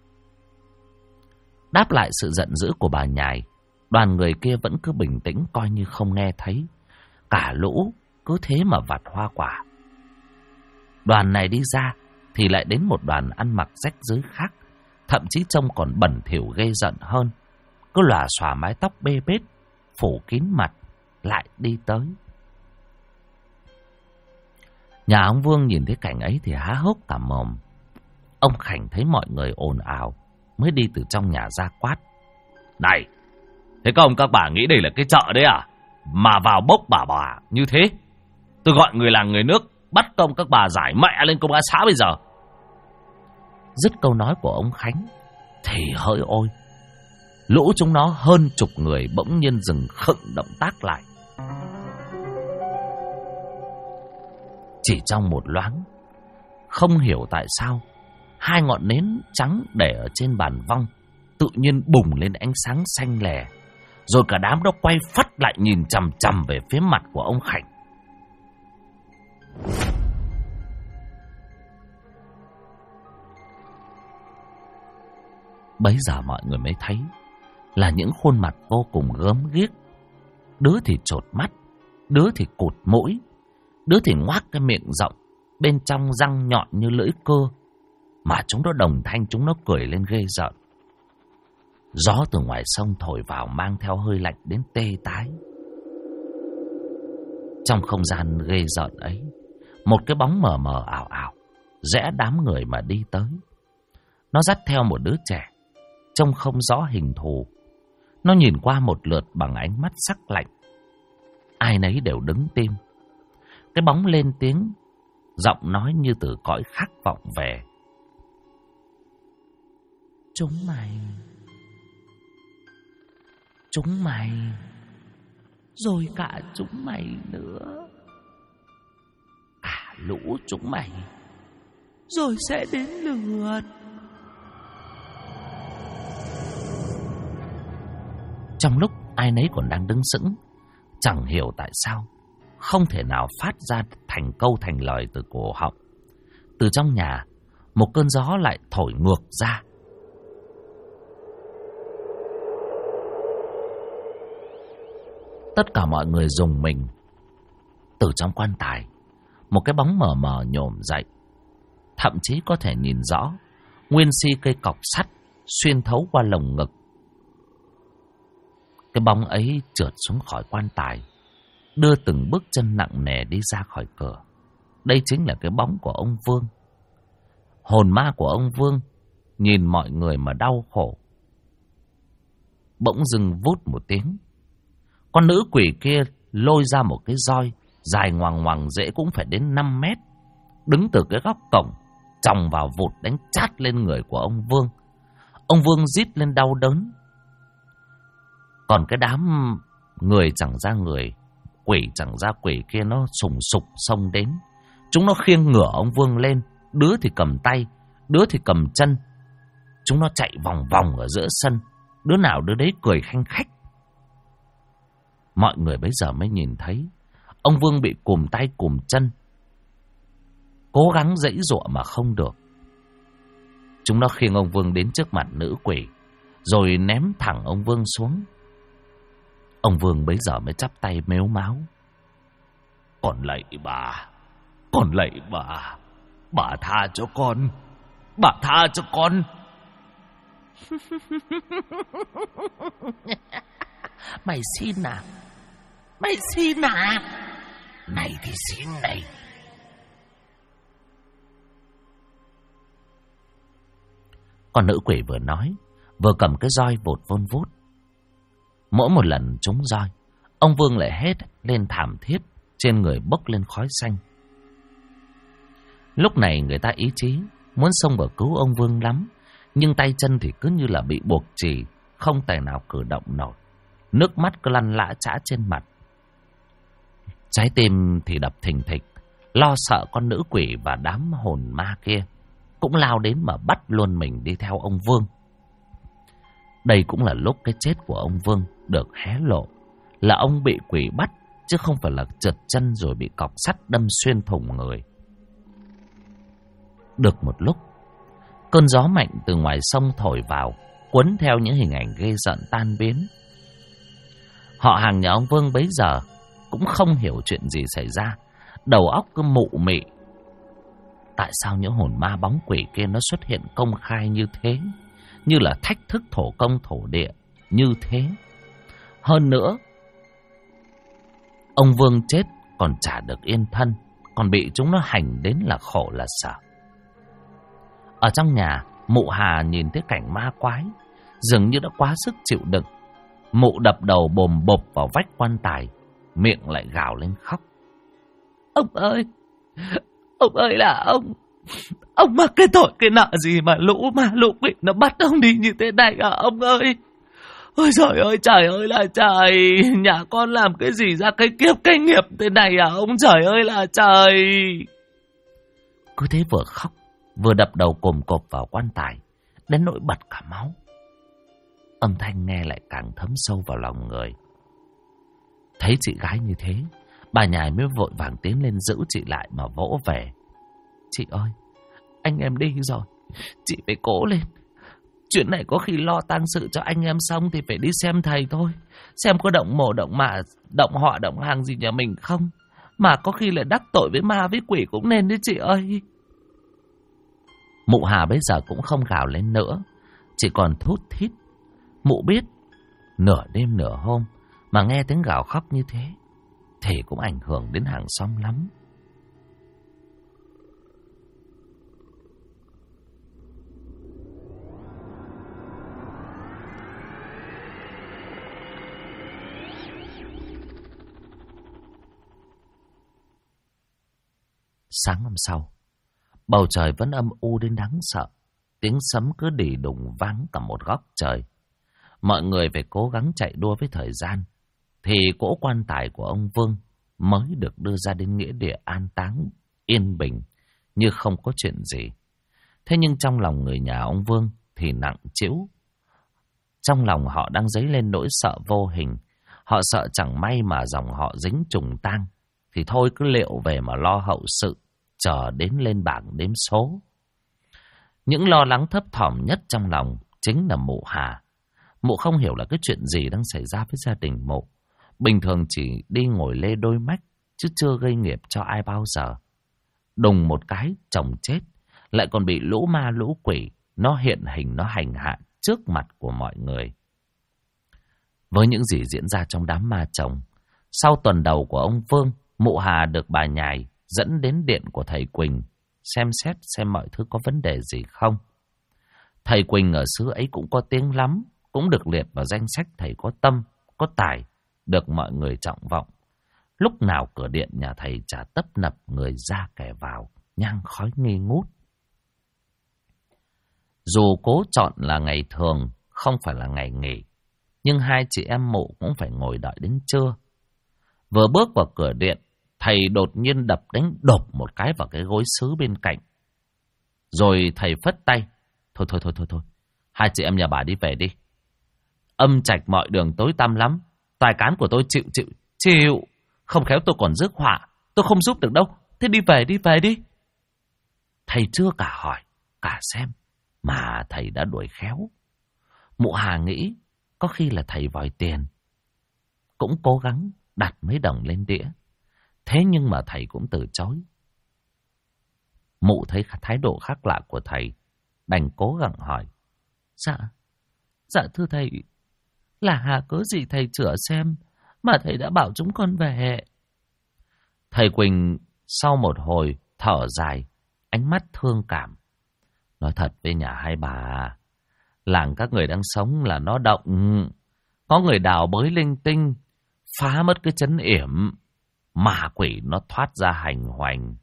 Đáp lại sự giận dữ của bà Nhài, đoàn người kia vẫn cứ bình tĩnh coi như không nghe thấy. Cả lũ cứ thế mà vặt hoa quả. Đoàn này đi ra thì lại đến một đoàn ăn mặc rách rưới khác, thậm chí trông còn bẩn thỉu ghê giận hơn, cứ lòa xòa mái tóc bê bết, phủ kín mặt, lại đi tới. Nhà ông Vương nhìn thấy cảnh ấy thì há hốc cả mồm. Ông Khảnh thấy mọi người ồn ào, mới đi từ trong nhà ra quát. Này, thế các ông các bà nghĩ đây là cái chợ đấy à? Mà vào bốc bà như thế. Tôi gọi người làng người nước, bắt công các bà giải mẹ lên công an xã bây giờ. Dứt câu nói của ông Khánh thì hỡi ôi, lũ chúng nó hơn chục người bỗng nhiên dừng khựng động tác lại. Chỉ trong một loáng, không hiểu tại sao, hai ngọn nến trắng để ở trên bàn vong tự nhiên bùng lên ánh sáng xanh lè, rồi cả đám đó quay phắt lại nhìn chằm chằm về phía mặt của ông Khảnh. Bấy giờ mọi người mới thấy là những khuôn mặt vô cùng gớm ghiếc. Đứa thì chột mắt, đứa thì cụt mũi, đứa thì ngoác cái miệng rộng, bên trong răng nhọn như lưỡi cưa. Mà chúng nó đồng thanh, chúng nó cười lên ghê rợn. Gió từ ngoài sông thổi vào mang theo hơi lạnh đến tê tái. Trong không gian ghê rợn ấy, một cái bóng mờ mờ ảo ảo rẽ đám người mà đi tới. Nó dắt theo một đứa trẻ, trông không rõ hình thù. Nó nhìn qua một lượt bằng ánh mắt sắc lạnh. ai nấy đều đứng tim. Cái bóng lên tiếng, giọng nói như từ cõi khác vọng về. Chúng mày, rồi cả chúng mày nữa. Cả lũ chúng mày, rồi sẽ đến lượt. Trong lúc ai nấy còn đang đứng sững, chẳng hiểu tại sao không thể nào phát ra thành câu thành lời từ cổ họng. Từ trong nhà, một cơn gió lại thổi ngược ra. Tất cả mọi người rùng mình. Từ trong quan tài, một cái bóng mờ mờ nhổm dậy. Thậm chí có thể nhìn rõ nguyên si cây cọc sắt xuyên thấu qua lồng ngực. Cái bóng ấy trượt xuống khỏi quan tài, đưa từng bước chân nặng nề đi ra khỏi cửa. Đây chính là cái bóng của ông Vương. Hồn ma của ông Vương nhìn mọi người mà đau khổ. Bỗng dưng vút một tiếng, con nữ quỷ kia lôi ra một cái roi dài ngoằng ngoằng dễ cũng phải đến 5 mét, đứng từ cái góc cổng, chòng vào vụt đánh chát lên người của ông Vương. Ông Vương rít lên đau đớn. Còn cái đám người chẳng ra người, quỷ chẳng ra quỷ kia nó sùng sục xông đến. Chúng nó khiêng ngửa ông Vương lên, đứa thì cầm tay, đứa thì cầm chân. Chúng nó chạy vòng vòng ở giữa sân, đứa nào đứa đấy cười khanh khách. Mọi người bấy giờ mới nhìn thấy ông Vương bị cùm tay cùm chân, cố gắng giãy giụa mà không được. Chúng nó khiêng ông Vương đến trước mặt nữ quỷ, rồi ném thẳng ông Vương xuống. Ông Vương bấy giờ mới chắp tay mếu máo. Con lạy bà tha cho con, bà tha cho con. Mày xin à? Này thì xin này. Con nữ quỷ vừa nói, vừa cầm cái roi vụt vun vút. Mỗi một lần trúng roi, ông Vương lại hét lên thảm thiết, trên người bốc lên khói xanh. Lúc này người ta ý chí muốn xông vào cứu ông Vương lắm, nhưng tay chân thì cứ như là bị buộc chì, không tài nào cử động nổi. Nước mắt cứ lăn lã chã trên mặt. Trái tim thì đập thình thịch, lo sợ con nữ quỷ và đám hồn ma kia cũng lao đến mà bắt luôn mình đi theo ông Vương. Đây cũng là lúc cái chết của ông Vương được hé lộ, là ông bị quỷ bắt, chứ không phải là trượt chân rồi bị cọc sắt đâm xuyên thủng người. Được một lúc, cơn gió mạnh từ ngoài sông thổi vào, cuốn theo những hình ảnh ghê rợn tan biến. Họ hàng nhà ông Vương bấy giờ cũng không hiểu chuyện gì xảy ra, đầu óc cứ mụ mị. Tại sao những hồn ma bóng quỷ kia nó xuất hiện công khai như thế, như là thách thức thổ công thổ địa như thế? Hơn nữa, ông Vương chết còn chả được yên thân, còn bị chúng nó hành đến là khổ là sợ. Ở trong nhà, mụ Hà nhìn thấy cảnh ma quái, dường như đã quá sức chịu đựng. Mụ đập đầu bồm bộp vào vách quan tài, miệng lại gào lên khóc. Ông ơi là ông mắc cái tội cái nợ gì mà lũ quỷ nó bắt ông đi như thế này à ông ơi? Ôi trời ơi, trời ơi là trời, nhà con làm cái gì ra cái kiếp cái nghiệp thế này à ông trời ơi là trời. Cứ thế vừa khóc, vừa đập đầu cồm cộp vào quan tài, đến nỗi bật cả máu. Âm thanh nghe lại càng thấm sâu vào lòng người. Thấy chị gái như thế, bà nhài mới vội vàng tiến lên giữ chị lại mà vỗ về. Chị ơi, anh em đi rồi, chị phải cố lên. Chuyện này có khi lo tang sự cho anh em xong thì phải đi xem thầy thôi, xem có động mồ động mả, động họ động hàng gì nhà mình không. Mà có khi lại đắc tội với ma với quỷ cũng nên đấy chị ơi. Mụ Hà bây giờ cũng không gào lên nữa, chỉ còn thút thít. Mụ biết nửa đêm nửa hôm mà nghe tiếng gào khóc như thế thì cũng ảnh hưởng đến hàng xóm lắm. Sáng hôm sau, bầu trời vẫn âm u đến đáng sợ. Tiếng sấm cứ đì đùng vang cả một góc trời. Mọi người phải cố gắng chạy đua với thời gian, thì cỗ quan tài của ông Vương mới được đưa ra đến nghĩa địa an táng yên bình, như không có chuyện gì. Thế nhưng trong lòng người nhà ông Vương thì nặng trĩu. Trong lòng họ đang dấy lên nỗi sợ vô hình. Họ sợ chẳng may mà dòng họ dính trùng tang, thì thôi cứ liệu về mà lo hậu sự, chờ đến lên bảng đếm số. Những lo lắng thấp thỏm nhất trong lòng chính là mụ Hà. Mụ không hiểu là cái chuyện gì đang xảy ra với gia đình mụ. Bình thường chỉ đi ngồi lê đôi mách, chứ chưa gây nghiệp cho ai bao giờ. Đùng một cái chồng chết, lại còn bị lũ ma lũ quỷ nó hiện hình, nó hành hạ trước mặt của mọi người. Với những gì diễn ra trong đám ma chồng, sau tuần đầu của ông Vương, mụ Hà được bà nhài dẫn đến điện của thầy Quỳnh xem xét xem mọi thứ có vấn đề gì không. Thầy Quỳnh ở xứ ấy cũng có tiếng lắm, cũng được liệt vào danh sách thầy có tâm, có tài, được mọi người trọng vọng. Lúc nào cửa điện nhà thầy chả tấp nập người ra kẻ vào, nhang khói nghi ngút. Dù cố chọn là ngày thường, không phải là ngày nghỉ, nhưng hai chị em mụ cũng phải ngồi đợi đến trưa. Vừa bước vào cửa điện, thầy đột nhiên đập đánh đột một cái vào cái gối sứ bên cạnh. Rồi thầy phất tay. Thôi, hai chị em nhà bà đi về đi. Âm trạch mọi đường tối tăm lắm. Tài cán của tôi chịu. Không khéo tôi còn rước họa. Tôi không giúp được đâu. Thế đi về đi. Thầy chưa cả hỏi, cả xem, mà thầy đã đuổi khéo. Mụ Hà nghĩ có khi là thầy vòi tiền, cũng cố gắng đặt mấy đồng lên đĩa. Thế nhưng mà thầy cũng từ chối. Mụ thấy thái độ khác lạ của thầy, đành cố gắng hỏi. Dạ thưa thầy, là Hà cớ gì thầy chữa xem mà thầy đã bảo chúng con về. Thầy Quỳnh sau một hồi thở dài, ánh mắt thương cảm. Nói thật với nhà hai bà, làng các người đang sống là nó động. Có người đào bới linh tinh, phá mất cái trấn yểm, ma quỷ nó thoát ra hành hoành.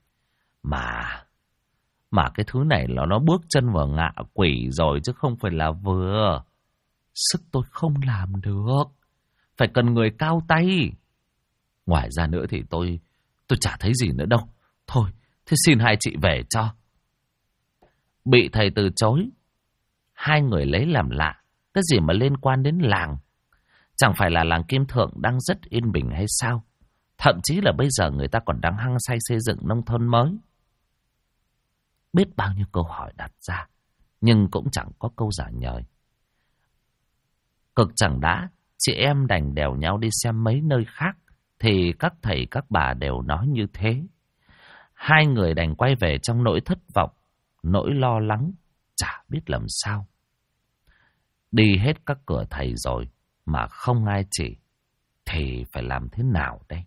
Mà cái thứ này là nó bước chân vào ngạ quỷ rồi, chứ không phải là vừa. Sức tôi không làm được, phải cần người cao tay. Ngoài ra nữa thì tôi chả thấy gì nữa đâu. Thôi, thế xin hai chị về cho. Bị thầy từ chối, hai người lấy làm lạ. Cái gì mà liên quan đến làng? Chẳng phải là làng Kim Thượng đang rất yên bình hay sao? Thậm chí là bây giờ người ta còn đang hăng say xây dựng nông thôn mới. Biết bao nhiêu câu hỏi đặt ra, nhưng cũng chẳng có câu trả lời. Cực chẳng đã, chị em đành đèo nhau đi xem mấy nơi khác, thì các thầy các bà đều nói như thế. Hai người đành quay về trong nỗi thất vọng, nỗi lo lắng, chả biết làm sao. Đi hết các cửa thầy rồi mà không ai chỉ, thì phải làm thế nào đây?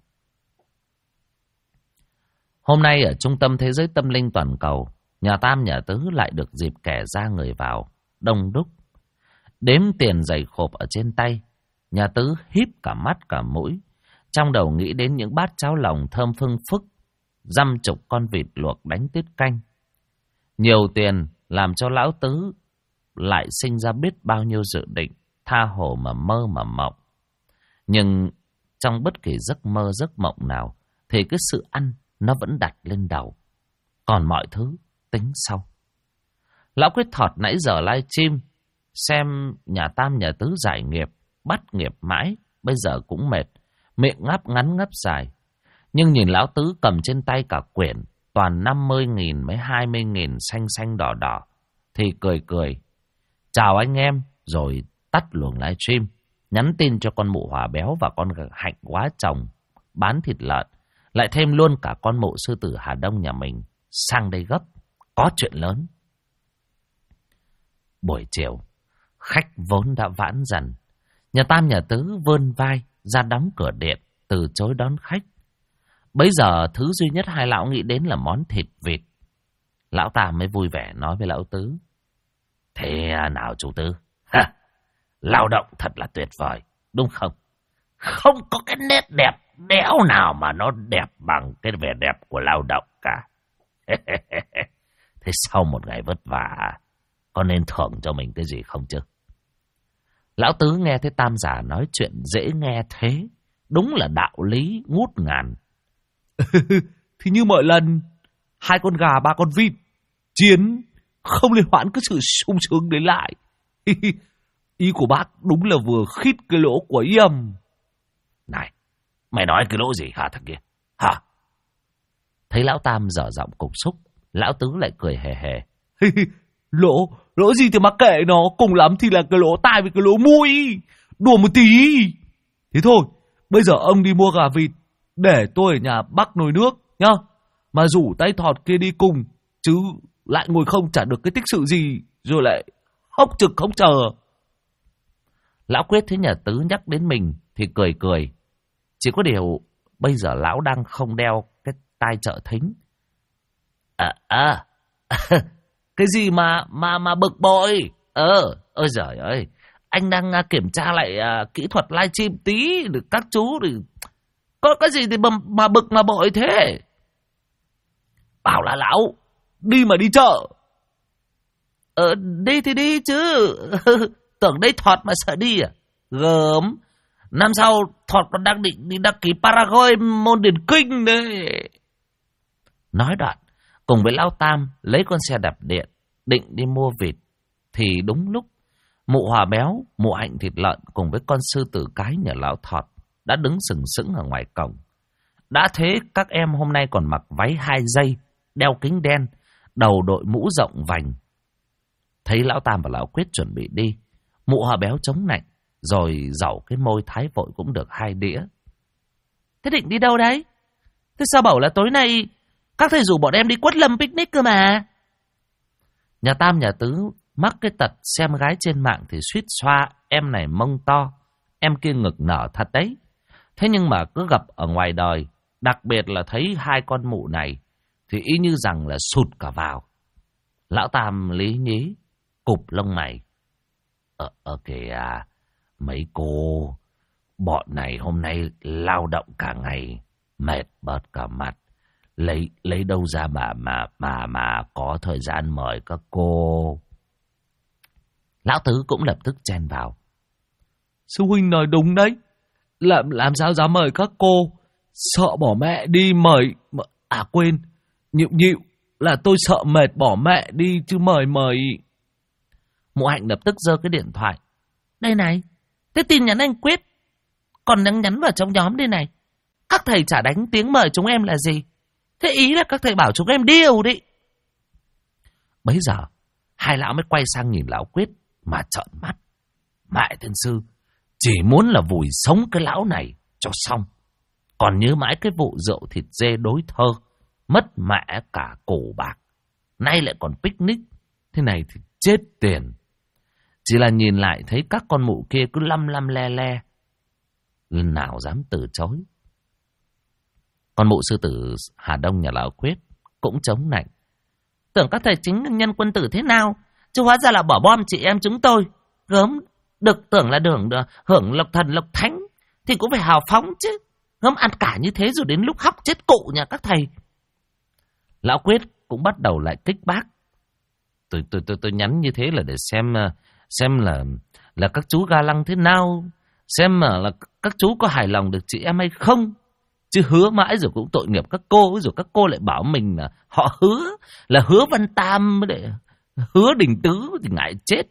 Hôm nay ở Trung tâm Thế giới Tâm Linh Toàn Cầu, nhà Tam nhà Tứ lại được dịp kẻ ra người vào, đông đúc. Đếm tiền dày khộp ở trên tay, nhà Tứ híp cả mắt cả mũi, trong đầu nghĩ đến những bát cháo lòng thơm phưng phức, dăm chục con vịt luộc đánh tiết canh. Nhiều tiền làm cho lão Tứ lại sinh ra biết bao nhiêu dự định, tha hồ mà mơ mà mộng. Nhưng trong bất kỳ giấc mơ giấc mộng nào, thì cái sự ăn nó vẫn đặt lên đầu. Còn mọi thứ tính sau. Lão Quyết Thọt nãy giờ livestream xem nhà Tam nhà Tứ giải nghiệp, bắt nghiệp mãi, bây giờ cũng mệt, miệng ngáp ngắn ngáp dài. Nhưng nhìn lão Tứ cầm trên tay cả quyển, toàn 50.000 mấy 20.000 xanh xanh đỏ đỏ, thì cười. Chào anh em, rồi tắt luồng livestream, nhắn tin cho con mụ Hòa Béo và con Hạnh Quá Chồng bán thịt lợn, lại thêm luôn cả con mụ sư tử Hà Đông nhà mình sang đây gấp, có chuyện lớn. Buổi chiều, khách vốn đã vãn dần, nhà Tam nhà Tứ vươn vai ra đóng cửa điện, từ chối đón khách. Bấy giờ thứ duy nhất hai lão nghĩ đến là món thịt vịt. Lão Tam mới vui vẻ nói với lão Tứ. Thế nào chú Tứ? Lao động thật là tuyệt vời, đúng không? Không có cái nét đẹp đẽo nào mà nó đẹp bằng cái vẻ đẹp của lao động cả. Thế sau một ngày vất vả, có nên thưởng cho mình cái gì không chứ? Lão Tứ nghe thấy Tam già nói chuyện dễ nghe thế, đúng là đạo lý ngút ngàn. Thì như mọi lần, 2 con gà 3 con vịt, chiến không liên hoãn cái sự sung sướng đến lại. Ý của bác đúng là vừa khít cái lỗ của yểm. Này, mày nói cái lỗ gì hả thằng kia? Hả? Thấy lão Tam dở giọng cục xúc, lão Tứ lại cười hề hề. Lỗ gì thì mắc kệ nó, cùng lắm thì là cái lỗ tai với cái lỗ mũi. Đùa một tí. Thế thôi, bây giờ ông đi mua gà vịt, để tôi ở nhà bắc nồi nước nhá. Mà rủ tay thọt kia đi cùng, chứ lại ngồi không chả được cái tích sự gì, rồi lại hốc trực không chờ. Lão Quyết thấy nhà Tứ nhắc đến mình thì cười cười. Chỉ có điều bây giờ lão đang không đeo cái tai trợ thính. Cái gì mà bực bội? Ôi giời ơi, anh đang kiểm tra lại kỹ thuật livestream tí, được các chú thì có cái gì thì mà bực mà bội thế? Bảo là lão đi mà đi chợ. Đi thì đi chứ. Tưởng đây thọt mà sợ đi à? Gớm. Năm sau thọt còn đang định đi đăng ký Paraguay môn điển kinh đấy. Nói đoạn, cùng với lão Tam lấy con xe đạp điện, định đi mua vịt. Thì đúng lúc, mụ Hòa Béo, mụ Hạnh thịt lợn cùng với con sư tử cái nhà lão Thọt đã đứng sừng sững ở ngoài cổng. Đã thế các em hôm nay còn mặc váy 2 dây, đeo kính đen, đầu đội mũ rộng vành. Thấy lão Tam và lão Quyết chuẩn bị đi, mụ Hòa Béo chống nạnh, rồi dẩu cái môi thái vội cũng được 2 đĩa. Thế định đi đâu đấy? Thế sao bảo là tối nay các thầy rủ bọn em đi Quất Lâm picnic cơ mà? Nhà Tam nhà Tứ mắc cái tật xem gái trên mạng thì suýt xoa em này mông to, em kia ngực nở thật đấy. Thế nhưng mà cứ gặp ở ngoài đời, đặc biệt là thấy 2 con mụ này, thì y như rằng là sụt cả vào. Lão Tam lý nhí, cụp lông mày. Kìa, mấy cô, bọn này hôm nay lao động cả ngày, mệt bớt cả mặt. Lấy đâu ra mà có thời gian mời các cô. Lão Tứ cũng lập tức chen vào. Sư huynh nói đúng đấy. Làm sao dám mời các cô? Sợ bỏ mẹ đi mời. À quên, nhịu là tôi sợ mệt bỏ mẹ đi chứ mời. Mụ Hạnh lập tức giơ cái điện thoại. Đây này, cái tin nhắn anh Quyết còn đang nhắn vào trong nhóm đây này. Các thầy chả đánh tiếng mời chúng em là gì. Thế ý là các thầy bảo chúng em điêu đi. Bấy giờ 2 lão mới quay sang nhìn lão Quyết mà trợn mắt. Mẹ tiên sư chỉ muốn là vùi sống cái lão này cho xong. Còn nhớ mãi cái vụ rượu thịt dê đối thơ, mất mẹ cả cổ bạc. Nay lại còn picnic, thế này thì chết tiền. Chỉ là nhìn lại thấy các con mụ kia cứ lăm le. Lần nào dám từ chối. Con mụ sư tử Hà Đông nhà lão Quyết cũng chống nạnh. Tưởng các thầy chính nhân quân tử thế nào, chứ hóa ra là bỏ bom chị em chúng tôi. Gớm, được tưởng là hưởng lộc thần lộc thánh thì cũng phải hào phóng chứ. Gớm ăn cả như thế rồi đến lúc hóc chết cụ nhà các thầy. Lão Quyết cũng bắt đầu lại kích bác. Tôi nhắn như thế là để xem là các chú ga lăng thế nào, xem mà là các chú có hài lòng được chị em hay không. Chứ hứa mãi rồi cũng tội nghiệp các cô, rồi các cô lại bảo mình là họ hứa là hứa Văn Tam, để hứa Đình Tứ thì ngại chết.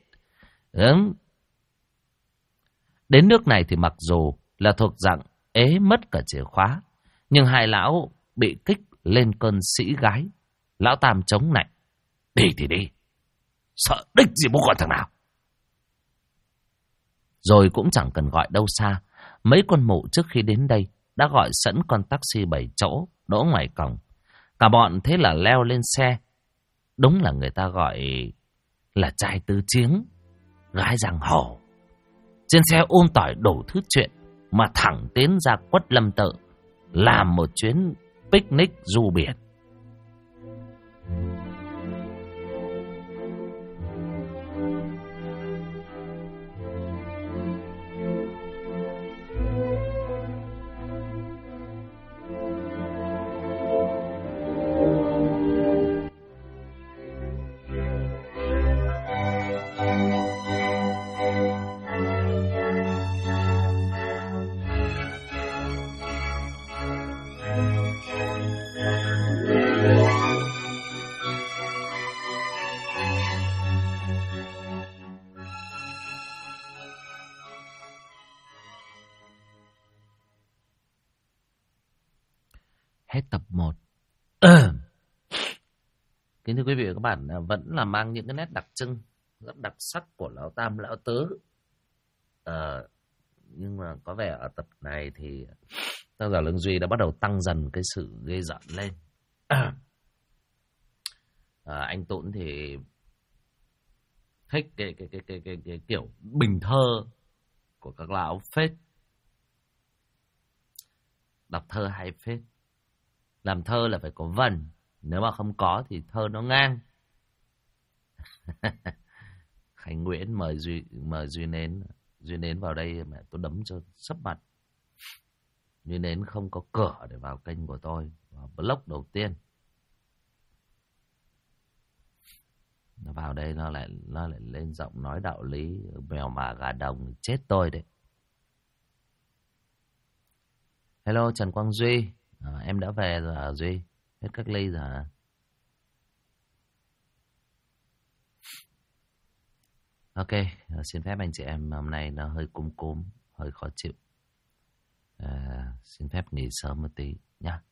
Đến nước này thì mặc dù là thuộc dạng ế mất cả chìa khóa, nhưng 2 lão bị kích lên cơn sĩ gái. Lão Tam chống nạnh. Đi thì đi, sợ đích gì bố còn thằng nào. Rồi cũng chẳng cần gọi đâu xa, mấy con mụ trước khi đến đây đã gọi sẵn con taxi 7 chỗ đỗ ngoài cổng. Cả bọn thế là leo lên xe. Đúng là người ta gọi là trai tứ chiếng, gái giang hồ. Trên xe ôm tỏi đủ thứ chuyện mà thẳng tiến ra Quất Lâm Tự, làm một chuyến picnic du biển. Hết tập 1. Kính thưa quý vị và các bạn, vẫn là mang những cái nét đặc trưng rất đặc sắc của Lão Tam Lão Tứ. Nhưng mà có vẻ ở tập này thì tác giả Lương Duy đã bắt đầu tăng dần cái sự ghê rợn lên. Anh Tũng thì thích cái kiểu bình thơ của các lão phết. Đọc thơ hay phết. Làm thơ là phải có vần, nếu mà không có thì thơ nó ngang. Khánh Nguyễn mời Duy Nến vào đây mà tôi đấm cho sấp mặt. Duy Nến không có cửa để vào kênh của tôi, vào blog đầu tiên. Nó vào đây nó lại lên giọng nói đạo lý mèo mả gà đồng, chết tôi đấy. Hello Trần Quang Duy, em đã về rồi hả Duy? Hết cách ly rồi hả? Ok, xin phép anh chị em hôm nay nó hơi cúm, hơi khó chịu. Xin phép nghỉ sớm một tí nhá.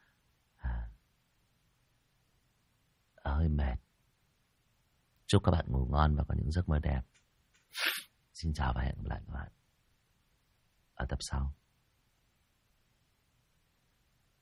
Hơi mệt. Chúc các bạn ngủ ngon và có những giấc mơ đẹp. Xin chào và hẹn gặp lại các bạn ở tập sau.